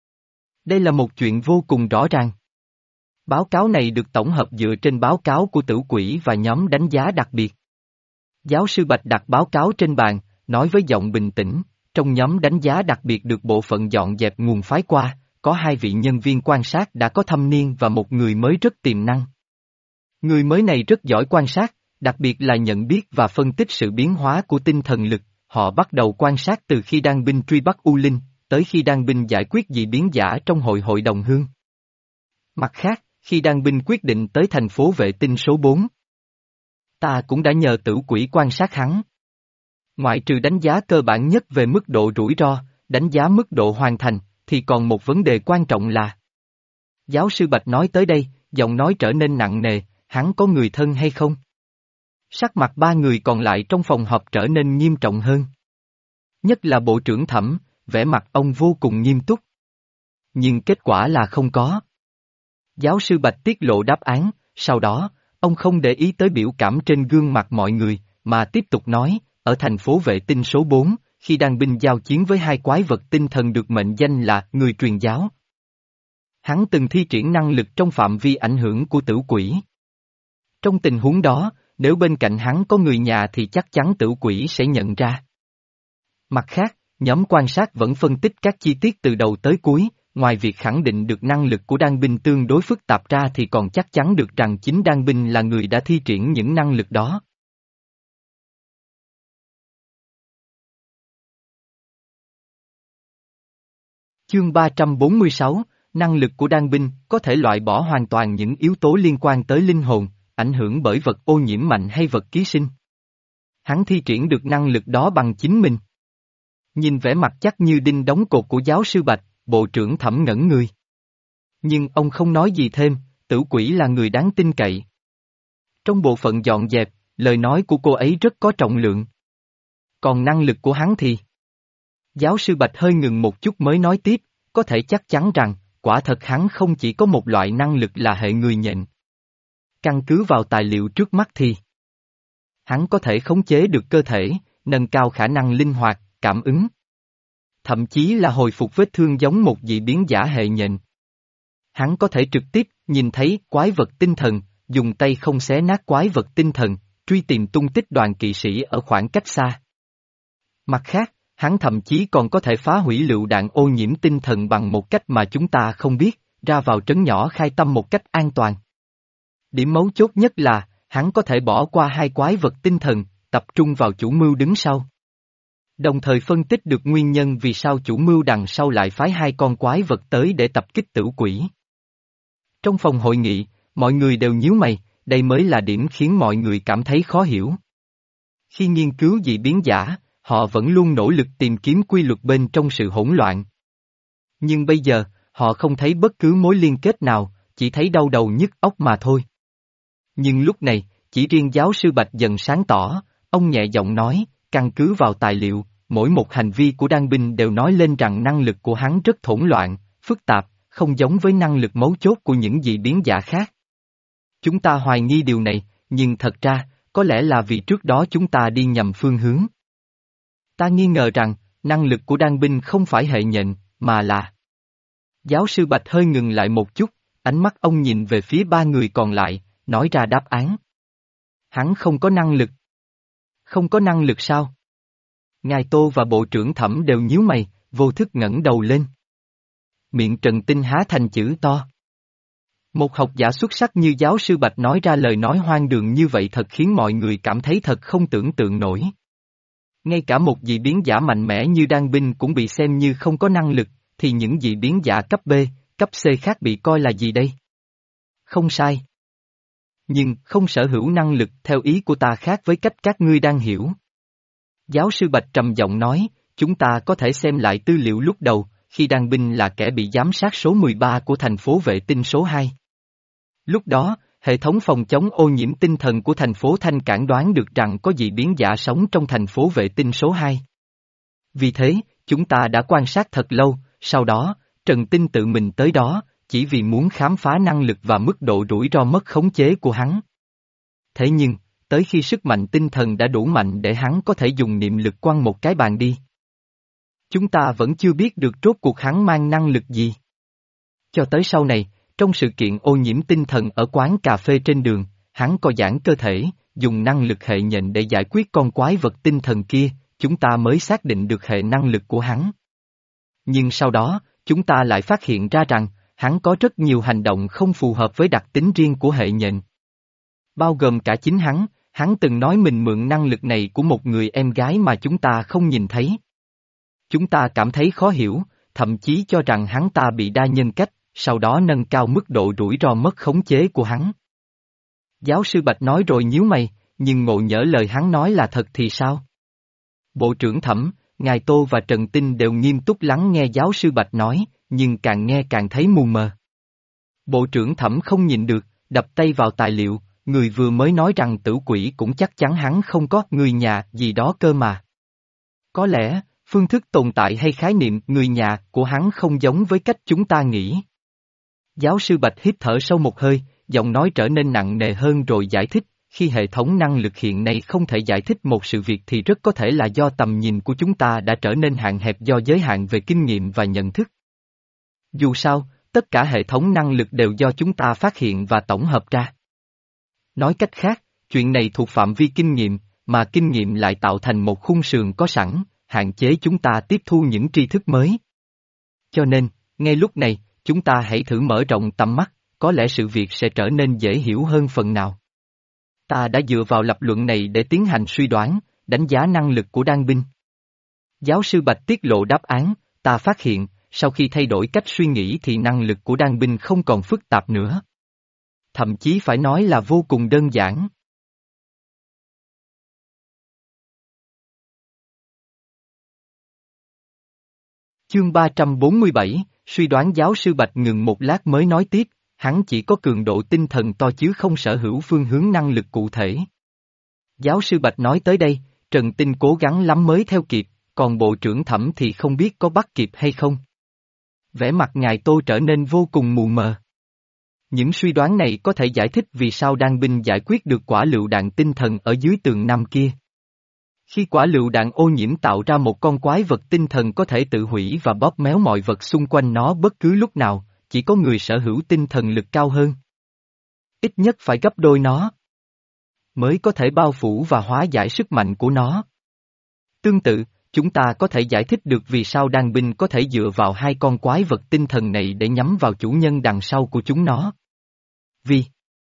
Đây là một chuyện vô cùng rõ ràng. Báo cáo này được tổng hợp dựa trên báo cáo của tử quỷ và nhóm đánh giá đặc biệt. Giáo sư Bạch đặt báo cáo trên bàn, nói với giọng bình tĩnh, trong nhóm đánh giá đặc biệt được bộ phận dọn dẹp nguồn phái qua, có hai vị nhân viên quan sát đã có thâm niên và một người mới rất tiềm năng. Người mới này rất giỏi quan sát, đặc biệt là nhận biết và phân tích sự biến hóa của tinh thần lực, họ bắt đầu quan sát từ khi đan binh truy bắt U Linh, tới khi đan binh giải quyết dị biến giả trong hội hội đồng hương. Mặt khác, khi đan binh quyết định tới thành phố vệ tinh số bốn, ta cũng đã nhờ tử quỷ quan sát hắn. Ngoại trừ đánh giá cơ bản nhất về mức độ rủi ro, đánh giá mức độ hoàn thành, thì còn một vấn đề quan trọng là. Giáo sư Bạch nói tới đây, giọng nói trở nên nặng nề, hắn có người thân hay không? Sắc mặt ba người còn lại trong phòng họp trở nên nghiêm trọng hơn. Nhất là bộ trưởng Thẩm, vẻ mặt ông vô cùng nghiêm túc. Nhưng kết quả là không có. Giáo sư Bạch tiết lộ đáp án, sau đó, ông không để ý tới biểu cảm trên gương mặt mọi người, mà tiếp tục nói, ở thành phố vệ tinh số bốn, khi đang binh giao chiến với hai quái vật tinh thần được mệnh danh là người truyền giáo. Hắn từng thi triển năng lực trong phạm vi ảnh hưởng của tử quỷ. Trong tình huống đó, nếu bên cạnh hắn có người nhà thì chắc chắn tử quỷ sẽ nhận ra. Mặt khác, nhóm quan sát vẫn phân tích các chi tiết từ đầu tới cuối, ngoài việc khẳng định được năng lực của đan binh tương đối phức tạp ra thì còn chắc chắn được rằng chính đan binh là người đã thi triển những năng lực đó. Chương ba trăm bốn mươi sáu, năng lực của đan binh có thể loại bỏ hoàn toàn những yếu tố liên quan tới linh hồn, ảnh hưởng bởi vật ô nhiễm mạnh hay vật ký sinh. Hắn thi triển được năng lực đó bằng chính mình. Nhìn vẻ mặt chắc như đinh đóng cột của giáo sư Bạch, bộ trưởng Thẩm ngẩn người. Nhưng ông không nói gì thêm, tử quỷ là người đáng tin cậy. Trong bộ phận dọn dẹp, lời nói của cô ấy rất có trọng lượng. Còn năng lực của hắn thì... Giáo sư Bạch hơi ngừng một chút mới nói tiếp, có thể chắc chắn rằng, quả thật hắn không chỉ có một loại năng lực là hệ người nhện. Căn cứ vào tài liệu trước mắt thì... Hắn có thể khống chế được cơ thể, nâng cao khả năng linh hoạt, cảm ứng. Thậm chí là hồi phục vết thương giống một dị biến giả hệ nhện. Hắn có thể trực tiếp nhìn thấy quái vật tinh thần, dùng tay không xé nát quái vật tinh thần, truy tìm tung tích đoàn kỵ sĩ ở khoảng cách xa. Mặt khác, hắn thậm chí còn có thể phá hủy lựu đạn ô nhiễm tinh thần bằng một cách mà chúng ta không biết, ra vào trấn nhỏ khai tâm một cách an toàn. Điểm mấu chốt nhất là, hắn có thể bỏ qua hai quái vật tinh thần, tập trung vào chủ mưu đứng sau. Đồng thời phân tích được nguyên nhân vì sao chủ mưu đằng sau lại phái hai con quái vật tới để tập kích tử quỷ. Trong phòng hội nghị, mọi người đều nhíu mày, đây mới là điểm khiến mọi người cảm thấy khó hiểu. Khi nghiên cứu dị biến giả, họ vẫn luôn nỗ lực tìm kiếm quy luật bên trong sự hỗn loạn. Nhưng bây giờ, họ không thấy bất cứ mối liên kết nào, chỉ thấy đau đầu nhức óc mà thôi. Nhưng lúc này, chỉ riêng giáo sư Bạch dần sáng tỏ, ông nhẹ giọng nói, căn cứ vào tài liệu, mỗi một hành vi của đan binh đều nói lên rằng năng lực của hắn rất hỗn loạn, phức tạp, không giống với năng lực mấu chốt của những dị biến giả khác. Chúng ta hoài nghi điều này, nhưng thật ra, có lẽ là vì trước đó chúng ta đi nhầm phương hướng. Ta nghi ngờ rằng, năng lực của đan binh không phải hệ nhện, mà là... Giáo sư Bạch hơi ngừng lại một chút, ánh mắt ông nhìn về phía ba người còn lại, nói ra đáp án. Hắn không có năng lực. Không có năng lực sao? Ngài Tô và Bộ trưởng Thẩm đều nhíu mày, vô thức ngẩng đầu lên. Miệng Trần Tinh há thành chữ to. Một học giả xuất sắc như giáo sư Bạch nói ra lời nói hoang đường như vậy thật khiến mọi người cảm thấy thật không tưởng tượng nổi. Ngay cả một dị biến giả mạnh mẽ như đan binh cũng bị xem như không có năng lực, thì những dị biến giả cấp B, cấp C khác bị coi là gì đây? Không sai. Nhưng không sở hữu năng lực theo ý của ta khác với cách các ngươi đang hiểu. Giáo sư Bạch trầm giọng nói, chúng ta có thể xem lại tư liệu lúc đầu, khi đan binh là kẻ bị giám sát số mười ba của thành phố vệ tinh số hai. Lúc đó, hệ thống phòng chống ô nhiễm tinh thần của thành phố Thanh Cảng đoán được rằng có dị biến giả sống trong thành phố vệ tinh số hai. Vì thế, chúng ta đã quan sát thật lâu, sau đó, Trần Tinh tự mình tới đó, chỉ vì muốn khám phá năng lực và mức độ rủi ro mất khống chế của hắn. Thế nhưng, tới khi sức mạnh tinh thần đã đủ mạnh để hắn có thể dùng niệm lực quăng một cái bàn đi. Chúng ta vẫn chưa biết được rốt cuộc hắn mang năng lực gì. Cho tới sau này, trong sự kiện ô nhiễm tinh thần ở quán cà phê trên đường, hắn co giãn cơ thể, dùng năng lực hệ nhện để giải quyết con quái vật tinh thần kia, chúng ta mới xác định được hệ năng lực của hắn. Nhưng sau đó, chúng ta lại phát hiện ra rằng, hắn có rất nhiều hành động không phù hợp với đặc tính riêng của hệ nhện. Bao gồm cả chính hắn, hắn từng nói mình mượn năng lực này của một người em gái mà chúng ta không nhìn thấy. Chúng ta cảm thấy khó hiểu, thậm chí cho rằng hắn ta bị đa nhân cách, sau đó nâng cao mức độ rủi ro mất khống chế của hắn. Giáo sư Bạch nói rồi nhíu mày, nhưng ngộ nhỡ lời hắn nói là thật thì sao? Bộ trưởng Thẩm, Ngài Tô và Trần Tinh đều nghiêm túc lắng nghe giáo sư Bạch nói, nhưng càng nghe càng thấy mù mờ. Bộ trưởng Thẩm không nhịn được, đập tay vào tài liệu, người vừa mới nói rằng tử quỷ cũng chắc chắn hắn không có người nhà gì đó cơ mà. Có lẽ, phương thức tồn tại hay khái niệm người nhà của hắn không giống với cách chúng ta nghĩ. Giáo sư Bạch hít thở sâu một hơi, giọng nói trở nên nặng nề hơn rồi giải thích, khi hệ thống năng lực hiện nay không thể giải thích một sự việc thì rất có thể là do tầm nhìn của chúng ta đã trở nên hạn hẹp do giới hạn về kinh nghiệm và nhận thức. Dù sao, tất cả hệ thống năng lực đều do chúng ta phát hiện và tổng hợp ra. Nói cách khác, chuyện này thuộc phạm vi kinh nghiệm, mà kinh nghiệm lại tạo thành một khung sườn có sẵn, hạn chế chúng ta tiếp thu những tri thức mới. Cho nên, ngay lúc này, chúng ta hãy thử mở rộng tầm mắt, có lẽ sự việc sẽ trở nên dễ hiểu hơn phần nào. Ta đã dựa vào lập luận này để tiến hành suy đoán, đánh giá năng lực của đan binh. Giáo sư Bạch tiết lộ đáp án, ta phát hiện, sau khi thay đổi cách suy nghĩ thì năng lực của đan binh không còn phức tạp nữa. Thậm chí phải nói là vô cùng đơn giản. Chương ba trăm bốn mươi bảy, suy đoán giáo sư Bạch ngừng một lát mới nói tiếp, hắn chỉ có cường độ tinh thần to chứ không sở hữu phương hướng năng lực cụ thể. Giáo sư Bạch nói tới đây, Trần Tinh cố gắng lắm mới theo kịp, còn bộ trưởng Thẩm thì không biết có bắt kịp hay không. Vẻ mặt ngài Tô trở nên vô cùng mù mờ. Những suy đoán này có thể giải thích vì sao đan binh giải quyết được quả lựu đạn tinh thần ở dưới tường năm kia. Khi quả lựu đạn ô nhiễm tạo ra một con quái vật tinh thần có thể tự hủy và bóp méo mọi vật xung quanh nó bất cứ lúc nào, chỉ có người sở hữu tinh thần lực cao hơn. Ít nhất phải gấp đôi nó. Mới có thể bao phủ và hóa giải sức mạnh của nó. Tương tự, chúng ta có thể giải thích được vì sao đan binh có thể dựa vào hai con quái vật tinh thần này để nhắm vào chủ nhân đằng sau của chúng nó. Vì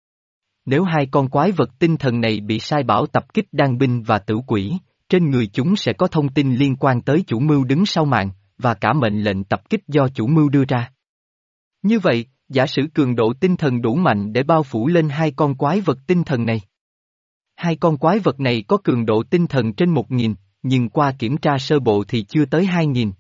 nếu hai con quái vật tinh thần này bị sai bảo tập kích đan binh và tử quỷ, trên người chúng sẽ có thông tin liên quan tới chủ mưu đứng sau màn, và cả mệnh lệnh tập kích do chủ mưu đưa ra. Như vậy, giả sử cường độ tinh thần đủ mạnh để bao phủ lên hai con quái vật tinh thần này. Hai con quái vật này có cường độ tinh thần trên một nghìn, nhưng qua kiểm tra sơ bộ thì chưa tới hai nghìn.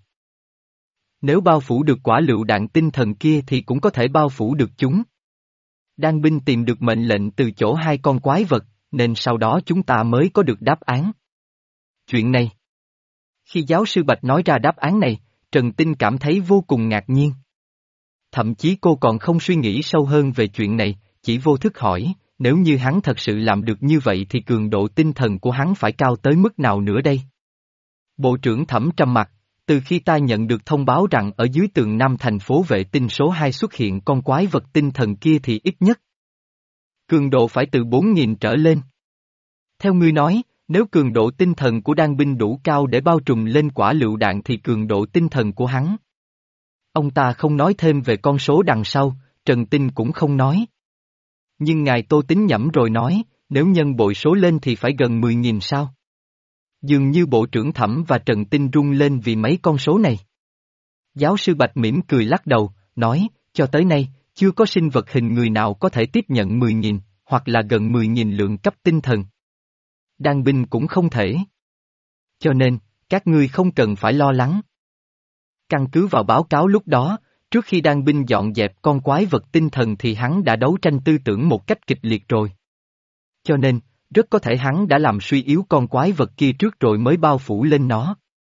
Nếu bao phủ được quả lựu đạn tinh thần kia thì cũng có thể bao phủ được chúng. Đan binh tìm được mệnh lệnh từ chỗ hai con quái vật, nên sau đó chúng ta mới có được đáp án. Chuyện này. Khi giáo sư Bạch nói ra đáp án này, Trần Tinh cảm thấy vô cùng ngạc nhiên. Thậm chí cô còn không suy nghĩ sâu hơn về chuyện này, chỉ vô thức hỏi, nếu như hắn thật sự làm được như vậy thì cường độ tinh thần của hắn phải cao tới mức nào nữa đây? Bộ trưởng Thẩm trầm mặt, từ khi ta nhận được thông báo rằng ở dưới tường Nam thành phố vệ tinh số hai xuất hiện con quái vật tinh thần kia thì ít nhất cường độ phải từ bốn nghìn trở lên. Theo ngươi nói, nếu cường độ tinh thần của đan binh đủ cao để bao trùm lên quả lựu đạn thì cường độ tinh thần của hắn. Ông ta không nói thêm về con số đằng sau, Trần Tinh cũng không nói. Nhưng ngài Tô tính nhẩm rồi nói, nếu nhân bội số lên thì phải gần mười nghìn sao? Dường như bộ trưởng Thẩm và Trần Tinh rung lên vì mấy con số này. Giáo sư Bạch mỉm cười lắc đầu, nói, cho tới nay, chưa có sinh vật hình người nào có thể tiếp nhận mười nghìn, hoặc là gần mười nghìn lượng cấp tinh thần. Đan binh cũng không thể. Cho nên, các ngươi không cần phải lo lắng. Căn cứ vào báo cáo lúc đó, trước khi đan binh dọn dẹp con quái vật tinh thần thì hắn đã đấu tranh tư tưởng một cách kịch liệt rồi. Cho nên, rất có thể hắn đã làm suy yếu con quái vật kia trước rồi mới bao phủ lên nó.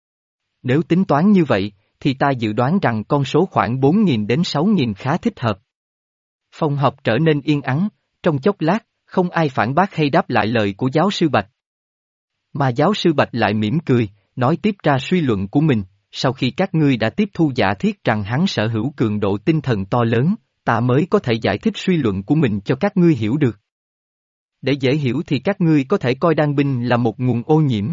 Nếu tính toán như vậy, thì ta dự đoán rằng con số khoảng bốn nghìn đến sáu nghìn khá thích hợp. Phòng họp trở nên yên ắng, trong chốc lát, không ai phản bác hay đáp lại lời của giáo sư Bạch. Mà giáo sư Bạch lại mỉm cười, nói tiếp ra suy luận của mình, sau khi các ngươi đã tiếp thu giả thiết rằng hắn sở hữu cường độ tinh thần to lớn, ta mới có thể giải thích suy luận của mình cho các ngươi hiểu được. Để dễ hiểu thì các ngươi có thể coi đan binh là một nguồn ô nhiễm.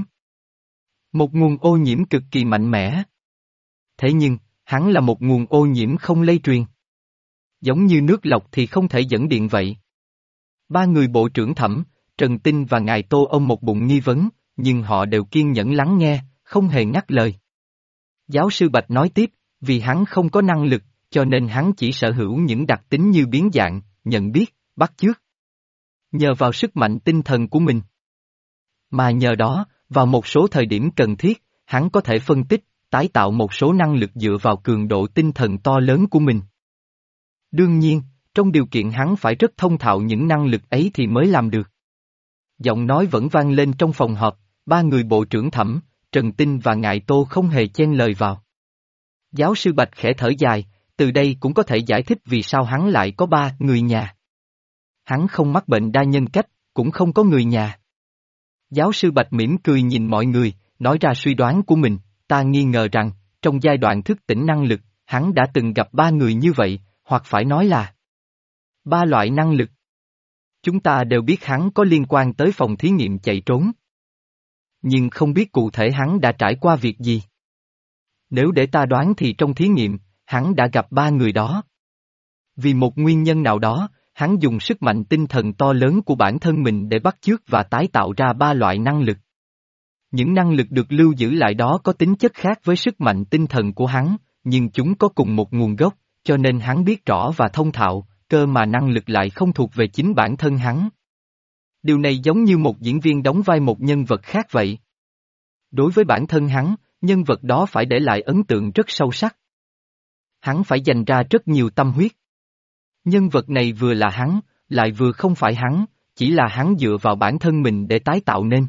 Một nguồn ô nhiễm cực kỳ mạnh mẽ. Thế nhưng, hắn là một nguồn ô nhiễm không lây truyền. Giống như nước lọc thì không thể dẫn điện vậy. Ba người bộ trưởng Thẩm, Trần Tinh và ngài Tô ông một bụng nghi vấn, nhưng họ đều kiên nhẫn lắng nghe, không hề ngắt lời. Giáo sư Bạch nói tiếp, Vì hắn không có năng lực, cho nên hắn chỉ sở hữu những đặc tính như biến dạng, nhận biết, bắt chước. Nhờ vào sức mạnh tinh thần của mình. Mà nhờ đó, vào một số thời điểm cần thiết, hắn có thể phân tích, tái tạo một số năng lực dựa vào cường độ tinh thần to lớn của mình. Đương nhiên, trong điều kiện hắn phải rất thông thạo những năng lực ấy thì mới làm được. Giọng nói vẫn vang lên trong phòng họp, ba người bộ trưởng Thẩm, Trần Tinh và Ngại Tô không hề chen lời vào. Giáo sư Bạch khẽ thở dài, từ đây cũng có thể giải thích vì sao hắn lại có ba người nhà. Hắn không mắc bệnh đa nhân cách, cũng không có người nhà. Giáo sư Bạch mỉm cười nhìn mọi người, nói ra suy đoán của mình, ta nghi ngờ rằng, trong giai đoạn thức tỉnh năng lực, hắn đã từng gặp ba người như vậy, hoặc phải nói là ba loại năng lực. Chúng ta đều biết hắn có liên quan tới phòng thí nghiệm chạy trốn. Nhưng không biết cụ thể hắn đã trải qua việc gì. Nếu để ta đoán thì trong thí nghiệm, hắn đã gặp ba người đó. Vì một nguyên nhân nào đó, hắn dùng sức mạnh tinh thần to lớn của bản thân mình để bắt chước và tái tạo ra ba loại năng lực. Những năng lực được lưu giữ lại đó có tính chất khác với sức mạnh tinh thần của hắn, nhưng chúng có cùng một nguồn gốc, cho nên hắn biết rõ và thông thạo, cơ mà năng lực lại không thuộc về chính bản thân hắn. Điều này giống như một diễn viên đóng vai một nhân vật khác vậy. Đối với bản thân hắn, nhân vật đó phải để lại ấn tượng rất sâu sắc. Hắn phải dành ra rất nhiều tâm huyết. Nhân vật này vừa là hắn, lại vừa không phải hắn, chỉ là hắn dựa vào bản thân mình để tái tạo nên.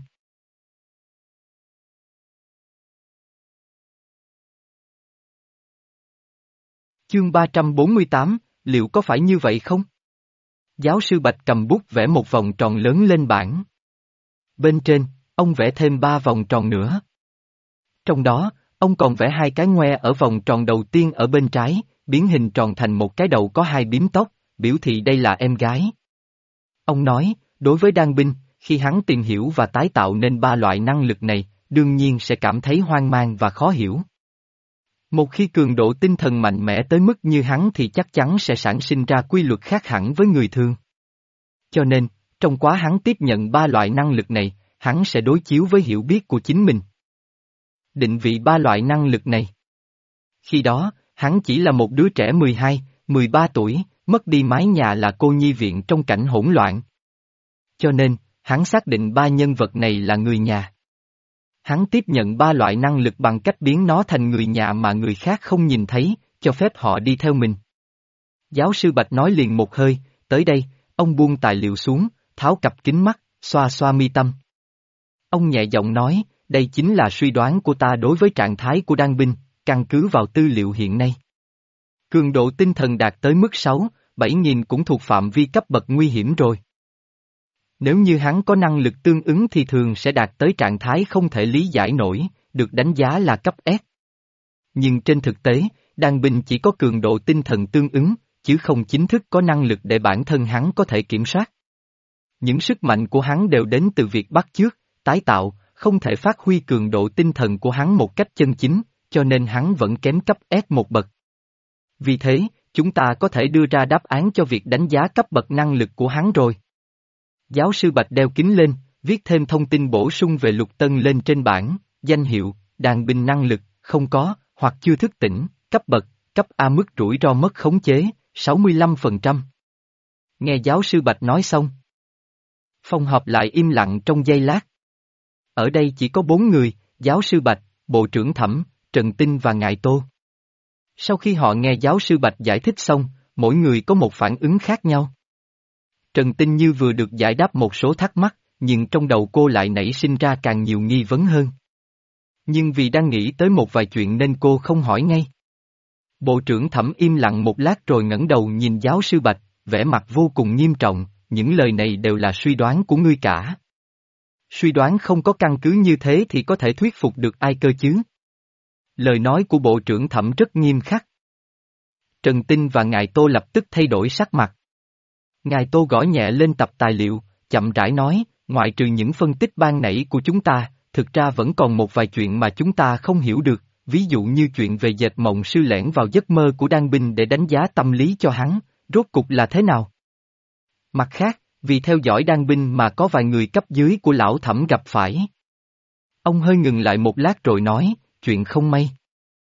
Chương ba trăm bốn mươi tám, liệu có phải như vậy không? Giáo sư Bạch cầm bút vẽ một vòng tròn lớn lên bảng. Bên trên, ông vẽ thêm ba vòng tròn nữa. Trong đó, ông còn vẽ hai cái ngoe ở vòng tròn đầu tiên ở bên trái, biến hình tròn thành một cái đầu có hai bím tóc, biểu thị đây là em gái. Ông nói, đối với Đan Binh, khi hắn tìm hiểu và tái tạo nên ba loại năng lực này, đương nhiên sẽ cảm thấy hoang mang và khó hiểu. Một khi cường độ tinh thần mạnh mẽ tới mức như hắn thì chắc chắn sẽ sản sinh ra quy luật khác hẳn với người thường. Cho nên, trong quá hắn tiếp nhận ba loại năng lực này, hắn sẽ đối chiếu với hiểu biết của chính mình. Định vị ba loại năng lực này. Khi đó, hắn chỉ là một đứa trẻ mười hai, mười ba tuổi, mất đi mái nhà là cô nhi viện trong cảnh hỗn loạn. Cho nên, hắn xác định ba nhân vật này là người nhà. Hắn tiếp nhận ba loại năng lực bằng cách biến nó thành người nhà mà người khác không nhìn thấy, cho phép họ đi theo mình. Giáo sư Bạch nói liền một hơi, tới đây, ông buông tài liệu xuống, tháo cặp kính mắt, xoa xoa mi tâm. Ông nhẹ giọng nói, đây chính là suy đoán của ta đối với trạng thái của Đan Binh, căn cứ vào tư liệu hiện nay. Cường độ tinh thần đạt tới mức sáu, bảy nghìn cũng thuộc phạm vi cấp bậc nguy hiểm rồi. Nếu như hắn có năng lực tương ứng thì thường sẽ đạt tới trạng thái không thể lý giải nổi, được đánh giá là cấp S. Nhưng trên thực tế, Đan Binh chỉ có cường độ tinh thần tương ứng, chứ không chính thức có năng lực để bản thân hắn có thể kiểm soát. Những sức mạnh của hắn đều đến từ việc bắt chước, tái tạo, không thể phát huy cường độ tinh thần của hắn một cách chân chính, cho nên hắn vẫn kém cấp S một bậc. Vì thế, chúng ta có thể đưa ra đáp án cho việc đánh giá cấp bậc năng lực của hắn rồi. Giáo sư Bạch đeo kính lên, viết thêm thông tin bổ sung về Lục Tân lên trên bảng, danh hiệu, Đan Binh năng lực, không có, hoặc chưa thức tỉnh, cấp bậc, cấp A mức rủi ro mất khống chế, sáu mươi lăm phần trăm. Nghe giáo sư Bạch nói xong. Phòng họp lại im lặng trong giây lát. Ở đây chỉ có bốn người, giáo sư Bạch, bộ trưởng Thẩm, Trần Tinh và Ngại Tô. Sau khi họ nghe giáo sư Bạch giải thích xong, mỗi người có một phản ứng khác nhau. Trần Tinh như vừa được giải đáp một số thắc mắc, nhưng trong đầu cô lại nảy sinh ra càng nhiều nghi vấn hơn. Nhưng vì đang nghĩ tới một vài chuyện nên cô không hỏi ngay. Bộ trưởng Thẩm im lặng một lát rồi ngẩng đầu nhìn giáo sư Bạch, vẻ mặt vô cùng nghiêm trọng, những lời này đều là suy đoán của ngươi cả. Suy đoán không có căn cứ như thế thì có thể thuyết phục được ai cơ chứ? Lời nói của bộ trưởng Thẩm rất nghiêm khắc. Trần Tinh và Ngài Tô lập tức thay đổi sắc mặt. Ngài Tô gõ nhẹ lên tập tài liệu, chậm rãi nói, ngoại trừ những phân tích ban nãy của chúng ta, thực ra vẫn còn một vài chuyện mà chúng ta không hiểu được, ví dụ như chuyện về dệt mộng sư lẻn vào giấc mơ của Đan Binh để đánh giá tâm lý cho hắn, rốt cục là thế nào? Mặt khác, vì theo dõi Đan Binh mà có vài người cấp dưới của lão Thẩm gặp phải. Ông hơi ngừng lại một lát rồi nói, chuyện không may.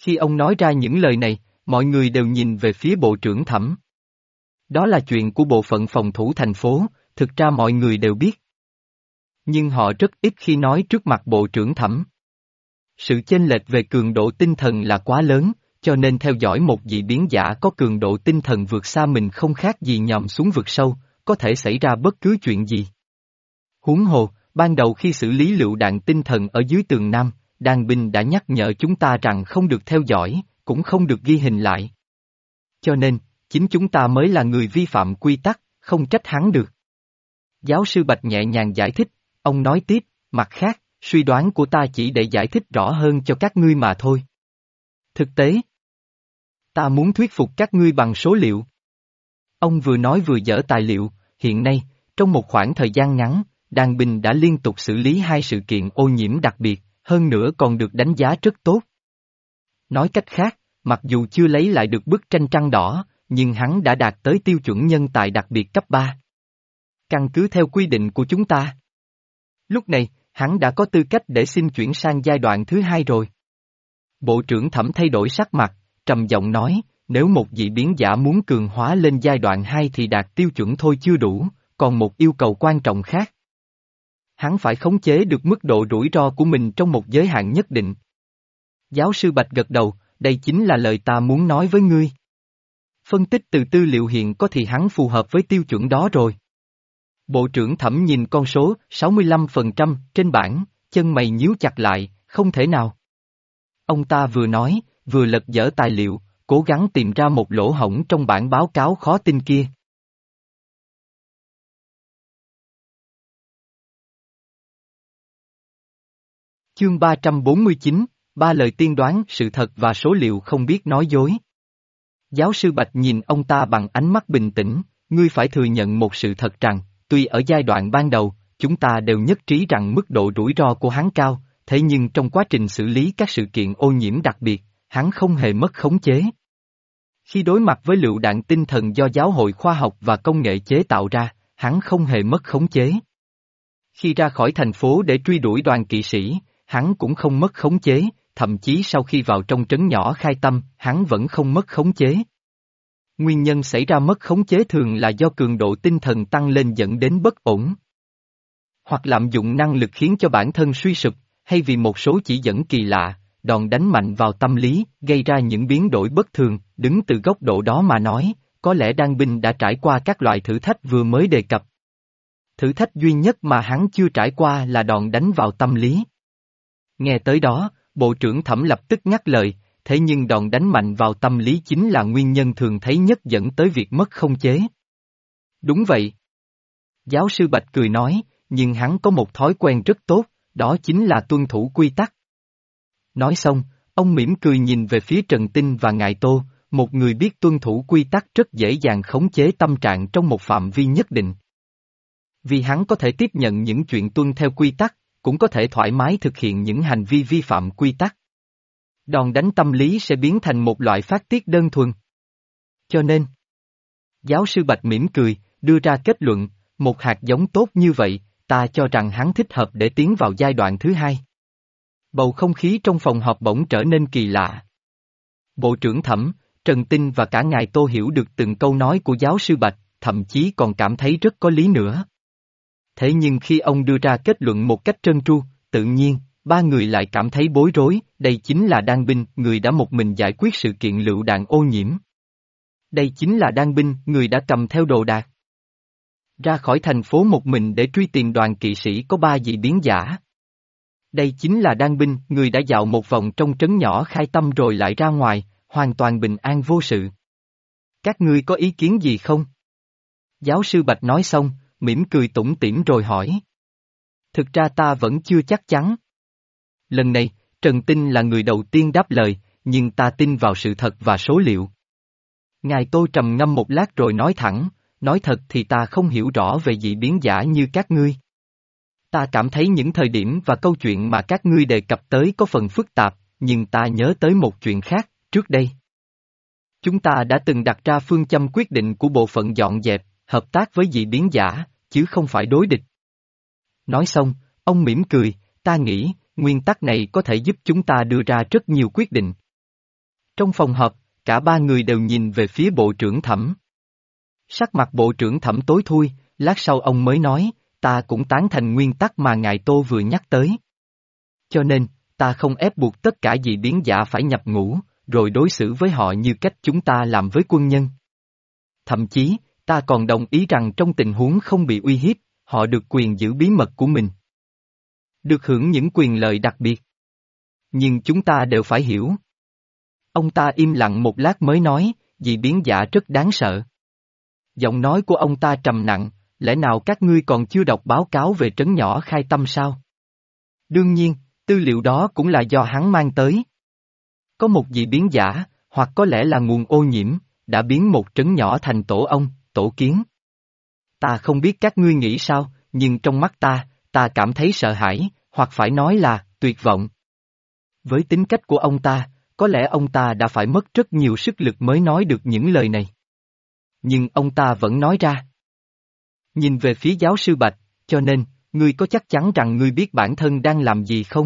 Khi ông nói ra những lời này, mọi người đều nhìn về phía bộ trưởng Thẩm. Đó là chuyện của bộ phận phòng thủ thành phố, thực ra mọi người đều biết. Nhưng họ rất ít khi nói trước mặt bộ trưởng Thẩm. Sự chênh lệch về cường độ tinh thần là quá lớn, cho nên theo dõi một dị biến giả có cường độ tinh thần vượt xa mình không khác gì nhòm xuống vực sâu, có thể xảy ra bất cứ chuyện gì. Huống hồ, ban đầu khi xử lý lựu đạn tinh thần ở dưới tường Nam, Đan binh đã nhắc nhở chúng ta rằng không được theo dõi, cũng không được ghi hình lại. Cho nên, chính chúng ta mới là người vi phạm quy tắc, không trách hắn được. Giáo sư Bạch nhẹ nhàng giải thích, ông nói tiếp, mặt khác, suy đoán của ta chỉ để giải thích rõ hơn cho các ngươi mà thôi. Thực tế, ta muốn thuyết phục các ngươi bằng số liệu. Ông vừa nói vừa dở tài liệu, hiện nay, trong một khoảng thời gian ngắn, Đan binh đã liên tục xử lý hai sự kiện ô nhiễm đặc biệt, hơn nữa còn được đánh giá rất tốt. Nói cách khác, mặc dù chưa lấy lại được bức tranh trăng đỏ, nhưng hắn đã đạt tới tiêu chuẩn nhân tài đặc biệt cấp ba. Căn cứ theo quy định của chúng ta. Lúc này, hắn đã có tư cách để xin chuyển sang giai đoạn thứ hai rồi. Bộ trưởng Thẩm thay đổi sắc mặt, trầm giọng nói, nếu một dị biến giả muốn cường hóa lên giai đoạn hai thì đạt tiêu chuẩn thôi chưa đủ, còn một yêu cầu quan trọng khác. Hắn phải khống chế được mức độ rủi ro của mình trong một giới hạn nhất định. Giáo sư Bạch gật đầu, đây chính là lời ta muốn nói với ngươi. Phân tích từ tư liệu hiện có thì hắn phù hợp với tiêu chuẩn đó rồi. Bộ trưởng Thẩm nhìn con số sáu mươi lăm phần trăm trên bảng, chân mày nhíu chặt lại, không thể nào. Ông ta vừa nói, vừa lật dở tài liệu, cố gắng tìm ra một lỗ hổng trong bản báo cáo khó tin kia. Chương ba trăm bốn mươi chín, ba lời tiên đoán sự thật và số liệu không biết nói dối. Giáo sư Bạch nhìn ông ta bằng ánh mắt bình tĩnh, ngươi phải thừa nhận một sự thật rằng, tuy ở giai đoạn ban đầu, chúng ta đều nhất trí rằng mức độ rủi ro của hắn cao, thế nhưng trong quá trình xử lý các sự kiện ô nhiễm đặc biệt, hắn không hề mất khống chế. Khi đối mặt với lựu đạn tinh thần do Giáo hội Khoa học và Công nghệ chế tạo ra, hắn không hề mất khống chế. Khi ra khỏi thành phố để truy đuổi đoàn kỵ sĩ, hắn cũng không mất khống chế, thậm chí sau khi vào trong trấn nhỏ Khai Tâm, hắn vẫn không mất khống chế. Nguyên nhân xảy ra mất khống chế thường là do cường độ tinh thần tăng lên dẫn đến bất ổn. Hoặc lạm dụng năng lực khiến cho bản thân suy sụp, hay vì một số chỉ dẫn kỳ lạ, đòn đánh mạnh vào tâm lý, gây ra những biến đổi bất thường, đứng từ góc độ đó mà nói, có lẽ Đan binh đã trải qua các loại thử thách vừa mới đề cập. Thử thách duy nhất mà hắn chưa trải qua là đòn đánh vào tâm lý. Nghe tới đó, Bộ trưởng Thẩm lập tức ngắt lời, thế nhưng đòn đánh mạnh vào tâm lý chính là nguyên nhân thường thấy nhất dẫn tới việc mất khống chế. Đúng vậy. Giáo sư Bạch cười nói, nhưng hắn có một thói quen rất tốt, đó chính là tuân thủ quy tắc. Nói xong, ông mỉm cười nhìn về phía Trần Tinh và Ngài Tô, một người biết tuân thủ quy tắc rất dễ dàng khống chế tâm trạng trong một phạm vi nhất định. Vì hắn có thể tiếp nhận những chuyện tuân theo quy tắc, cũng có thể thoải mái thực hiện những hành vi vi phạm quy tắc. Đòn đánh tâm lý sẽ biến thành một loại phát tiết đơn thuần. Cho nên, giáo sư Bạch mỉm cười, đưa ra kết luận, một hạt giống tốt như vậy, ta cho rằng hắn thích hợp để tiến vào giai đoạn thứ hai. Bầu không khí trong phòng họp bỗng trở nên kỳ lạ. Bộ trưởng Thẩm, Trần Tinh và cả ngài Tô hiểu được từng câu nói của giáo sư Bạch, thậm chí còn cảm thấy rất có lý nữa. Thế nhưng khi ông đưa ra kết luận một cách trơn tru, tự nhiên, ba người lại cảm thấy bối rối, đây chính là Đan binh, người đã một mình giải quyết sự kiện lựu đạn ô nhiễm. Đây chính là Đan binh, người đã cầm theo đồ đạc. Ra khỏi thành phố một mình để truy tìm đoàn kỵ sĩ có ba dị biến giả. Đây chính là Đan binh, người đã dạo một vòng trong trấn nhỏ Khai Tâm rồi lại ra ngoài, hoàn toàn bình an vô sự. Các ngươi có ý kiến gì không? Giáo sư Bạch nói xong, mỉm cười tủm tỉm rồi hỏi. Thực ra ta vẫn chưa chắc chắn. Lần này, Trần Tinh là người đầu tiên đáp lời, nhưng ta tin vào sự thật và số liệu. Ngài Tô trầm ngâm một lát rồi nói thẳng, nói thật thì ta không hiểu rõ về dị biến giả như các ngươi. Ta cảm thấy những thời điểm và câu chuyện mà các ngươi đề cập tới có phần phức tạp, nhưng ta nhớ tới một chuyện khác, trước đây. Chúng ta đã từng đặt ra phương châm quyết định của bộ phận dọn dẹp, hợp tác với dị biến giả, chứ không phải đối địch. Nói xong, ông mỉm cười, ta nghĩ, nguyên tắc này có thể giúp chúng ta đưa ra rất nhiều quyết định. Trong phòng họp, cả ba người đều nhìn về phía bộ trưởng Thẩm. Sắc mặt bộ trưởng Thẩm tối thui, lát sau ông mới nói, ta cũng tán thành nguyên tắc mà ngài Tô vừa nhắc tới. Cho nên, ta không ép buộc tất cả dị biến giả phải nhập ngũ, rồi đối xử với họ như cách chúng ta làm với quân nhân. Thậm chí, ta còn đồng ý rằng trong tình huống không bị uy hiếp, họ được quyền giữ bí mật của mình. Được hưởng những quyền lợi đặc biệt. Nhưng chúng ta đều phải hiểu. Ông ta im lặng một lát mới nói, dị biến giả rất đáng sợ. Giọng nói của ông ta trầm nặng, lẽ nào các ngươi còn chưa đọc báo cáo về trấn nhỏ Khai Tâm sao? Đương nhiên, tư liệu đó cũng là do hắn mang tới. Có một dị biến giả, hoặc có lẽ là nguồn ô nhiễm, đã biến một trấn nhỏ thành tổ ong, tổ kiến. Ta không biết các ngươi nghĩ sao, nhưng trong mắt ta, ta cảm thấy sợ hãi, hoặc phải nói là, tuyệt vọng. Với tính cách của ông ta, có lẽ ông ta đã phải mất rất nhiều sức lực mới nói được những lời này. Nhưng ông ta vẫn nói ra. Nhìn về phía giáo sư Bạch, cho nên, ngươi có chắc chắn rằng ngươi biết bản thân đang làm gì không?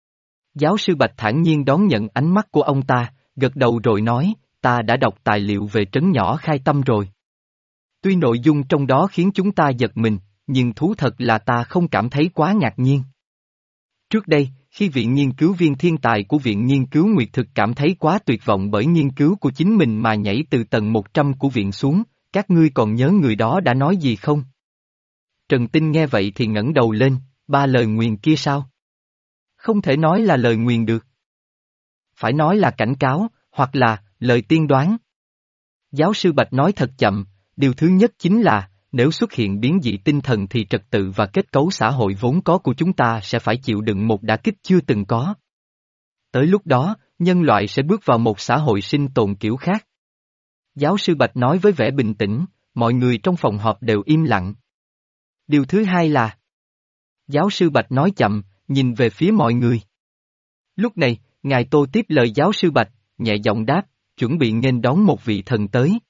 Giáo sư Bạch thản nhiên đón nhận ánh mắt của ông ta, gật đầu rồi nói, ta đã đọc tài liệu về trấn nhỏ Khai Tâm rồi. Tuy nội dung trong đó khiến chúng ta giật mình, nhưng thú thật là ta không cảm thấy quá ngạc nhiên. Trước đây, khi viện nghiên cứu viên thiên tài của Viện Nghiên cứu Nguyệt Thực cảm thấy quá tuyệt vọng bởi nghiên cứu của chính mình mà nhảy từ tầng một trăm của viện xuống, các ngươi còn nhớ người đó đã nói gì không? Trần Tinh nghe vậy thì ngẩng đầu lên, ba lời nguyền kia sao? Không thể nói là lời nguyền được. Phải nói là cảnh cáo, hoặc là, lời tiên đoán. Giáo sư Bạch nói thật chậm, điều thứ nhất chính là, nếu xuất hiện biến dị tinh thần thì trật tự và kết cấu xã hội vốn có của chúng ta sẽ phải chịu đựng một đả kích chưa từng có. Tới lúc đó, nhân loại sẽ bước vào một xã hội sinh tồn kiểu khác. Giáo sư Bạch nói với vẻ bình tĩnh, mọi người trong phòng họp đều im lặng. Điều thứ hai là... Giáo sư Bạch nói chậm, nhìn về phía mọi người. Lúc này, ngài Tô tiếp lời giáo sư Bạch, nhẹ giọng đáp, chuẩn bị nghênh đón một vị thần tới.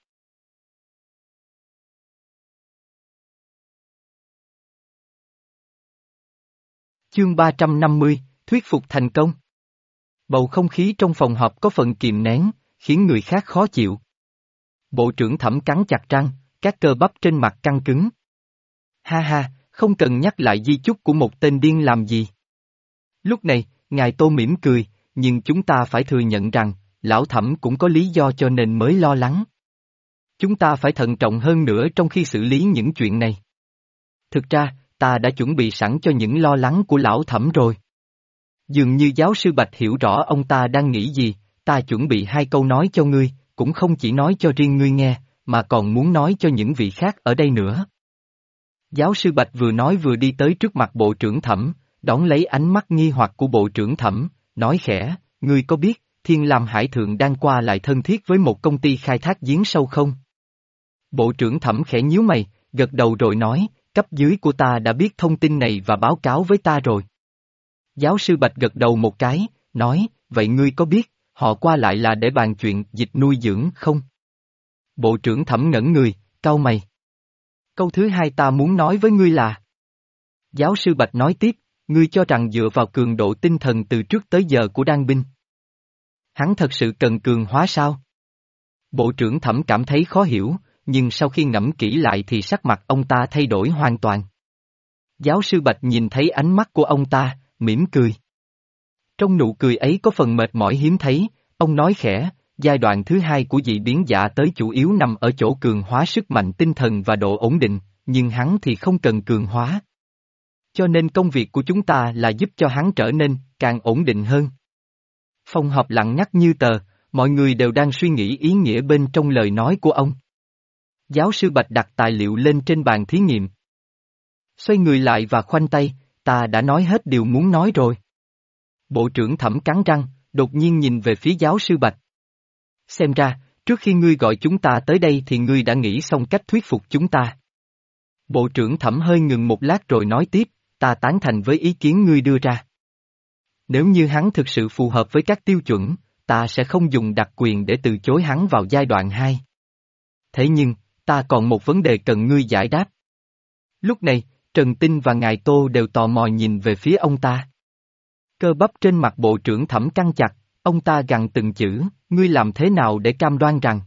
Chương ba trăm năm mươi, thuyết phục thành công. Bầu không khí trong phòng họp có phần kìm nén, khiến người khác khó chịu. Bộ trưởng Thẩm cắn chặt răng, các cơ bắp trên mặt căng cứng. Ha ha, không cần nhắc lại di chúc của một tên điên làm gì. Lúc này, ngài Tô mỉm cười, nhưng chúng ta phải thừa nhận rằng, lão Thẩm cũng có lý do cho nên mới lo lắng. Chúng ta phải thận trọng hơn nữa trong khi xử lý những chuyện này. Thực ra, ta đã chuẩn bị sẵn cho những lo lắng của lão Thẩm rồi. Dường như giáo sư Bạch hiểu rõ ông ta đang nghĩ gì, ta chuẩn bị hai câu nói cho ngươi, cũng không chỉ nói cho riêng ngươi nghe, mà còn muốn nói cho những vị khác ở đây nữa. Giáo sư Bạch vừa nói vừa đi tới trước mặt bộ trưởng Thẩm, đón lấy ánh mắt nghi hoặc của bộ trưởng Thẩm, nói khẽ, ngươi có biết, Thiên Lam Hải Thượng đang qua lại thân thiết với một công ty khai thác giếng sâu không? Bộ trưởng Thẩm khẽ nhíu mày, gật đầu rồi nói, cấp dưới của ta đã biết thông tin này và báo cáo với ta rồi. Giáo sư Bạch gật đầu một cái, nói, vậy ngươi có biết, họ qua lại là để bàn chuyện dịch nuôi dưỡng không? Bộ trưởng Thẩm ngẩn người, cau mày. Câu thứ hai ta muốn nói với ngươi là... Giáo sư Bạch nói tiếp, ngươi cho rằng dựa vào cường độ tinh thần từ trước tới giờ của Đan binh. Hắn thật sự cần cường hóa sao? Bộ trưởng Thẩm cảm thấy khó hiểu, nhưng sau khi ngẫm kỹ lại thì sắc mặt ông ta thay đổi hoàn toàn. Giáo sư Bạch nhìn thấy ánh mắt của ông ta, mỉm cười. Trong nụ cười ấy có phần mệt mỏi hiếm thấy, ông nói khẽ, giai đoạn thứ hai của dị biến giả tới chủ yếu nằm ở chỗ cường hóa sức mạnh tinh thần và độ ổn định, nhưng hắn thì không cần cường hóa. Cho nên công việc của chúng ta là giúp cho hắn trở nên càng ổn định hơn. Phòng họp lặng ngắt như tờ, mọi người đều đang suy nghĩ ý nghĩa bên trong lời nói của ông. Giáo sư Bạch đặt tài liệu lên trên bàn thí nghiệm. Xoay người lại và khoanh tay, ta đã nói hết điều muốn nói rồi. Bộ trưởng Thẩm cắn răng, đột nhiên nhìn về phía giáo sư Bạch. Xem ra, trước khi ngươi gọi chúng ta tới đây thì ngươi đã nghĩ xong cách thuyết phục chúng ta. Bộ trưởng Thẩm hơi ngừng một lát rồi nói tiếp, ta tán thành với ý kiến ngươi đưa ra. Nếu như hắn thực sự phù hợp với các tiêu chuẩn, ta sẽ không dùng đặc quyền để từ chối hắn vào giai đoạn hai. Thế nhưng, ta còn một vấn đề cần ngươi giải đáp. Lúc này, Trần Tinh và ngài Tô đều tò mò nhìn về phía ông ta. Cơ bắp trên mặt bộ trưởng Thẩm căng chặt, Ông ta gằn từng chữ, ngươi làm thế nào để cam đoan rằng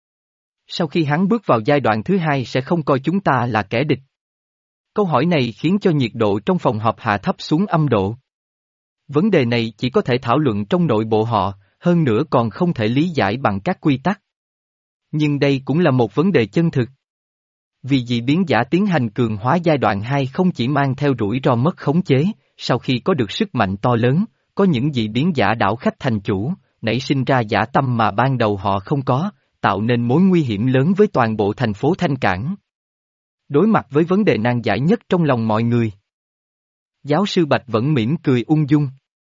sau khi hắn bước vào giai đoạn thứ hai sẽ không coi chúng ta là kẻ địch? Câu hỏi này khiến cho nhiệt độ trong phòng họp hạ thấp xuống âm độ. Vấn đề này chỉ có thể thảo luận trong nội bộ họ, hơn nữa còn không thể lý giải bằng các quy tắc. Nhưng đây cũng là một vấn đề chân thực. Vì dị biến giả tiến hành cường hóa giai đoạn hai không chỉ mang theo rủi ro mất khống chế, sau khi có được sức mạnh to lớn, có những dị biến giả đảo khách thành chủ, nảy sinh ra dã tâm mà ban đầu họ không có, tạo nên mối nguy hiểm lớn với toàn bộ thành phố Thanh Cảng. Đối mặt với vấn đề nan giải nhất trong lòng mọi người, giáo sư Bạch vẫn mỉm cười ung dung.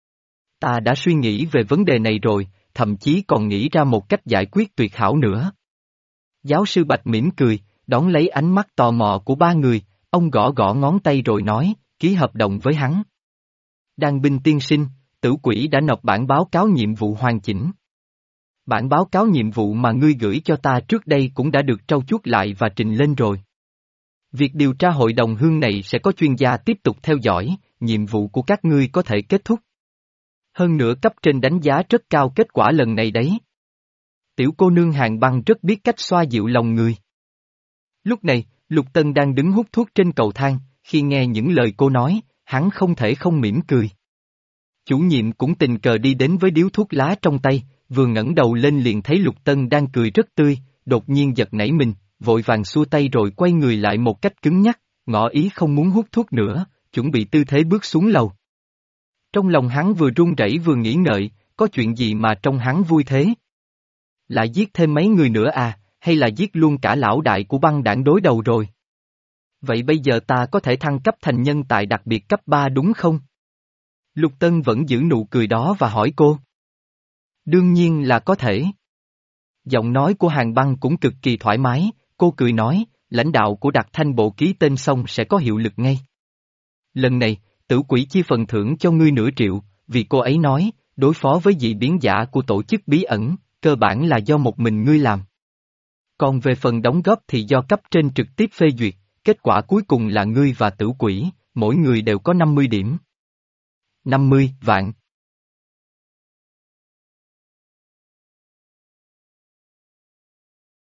Ta đã suy nghĩ về vấn đề này rồi, thậm chí còn nghĩ ra một cách giải quyết tuyệt hảo nữa. Giáo sư Bạch mỉm cười, đón lấy ánh mắt tò mò của ba người, ông gõ gõ ngón tay rồi nói, ký hợp đồng với hắn. Đan binh tiên sinh, Tử Quỷ đã nộp bản báo cáo nhiệm vụ hoàn chỉnh. Bản báo cáo nhiệm vụ mà ngươi gửi cho ta trước đây cũng đã được trau chuốt lại và trình lên rồi. Việc điều tra hội đồng hương này sẽ có chuyên gia tiếp tục theo dõi, nhiệm vụ của các ngươi có thể kết thúc. Hơn nữa cấp trên đánh giá rất cao kết quả lần này đấy. Tiểu cô nương Hàn Băng rất biết cách xoa dịu lòng người. Lúc này, Lục Tân đang đứng hút thuốc trên cầu thang, khi nghe những lời cô nói, hắn không thể không mỉm cười. Chủ nhiệm cũng tình cờ đi đến với điếu thuốc lá trong tay, vừa ngẩng đầu lên liền thấy Lục Tân đang cười rất tươi, đột nhiên giật nảy mình, vội vàng xua tay rồi quay người lại một cách cứng nhắc, ngỏ ý không muốn hút thuốc nữa, chuẩn bị tư thế bước xuống lầu. Trong lòng hắn vừa run rẩy vừa nghĩ ngợi, có chuyện gì mà trong hắn vui thế? Lại giết thêm mấy người nữa à, hay là giết luôn cả lão đại của băng đảng đối đầu rồi? Vậy bây giờ ta có thể thăng cấp thành nhân tài đặc biệt cấp ba đúng không? Lục Tân vẫn giữ nụ cười đó và hỏi cô. Đương nhiên là có thể. Giọng nói của Hàn Băng cũng cực kỳ thoải mái, cô cười nói, lãnh đạo của Đặc Thanh Bộ ký tên xong sẽ có hiệu lực ngay. Lần này, Tử Quỷ chia phần thưởng cho ngươi nửa triệu, vì cô ấy nói, đối phó với dị biến giả của tổ chức bí ẩn, cơ bản là do một mình ngươi làm. Còn về phần đóng góp thì do cấp trên trực tiếp phê duyệt, kết quả cuối cùng là ngươi và Tử Quỷ, mỗi người đều có năm mươi điểm. năm mươi vạn.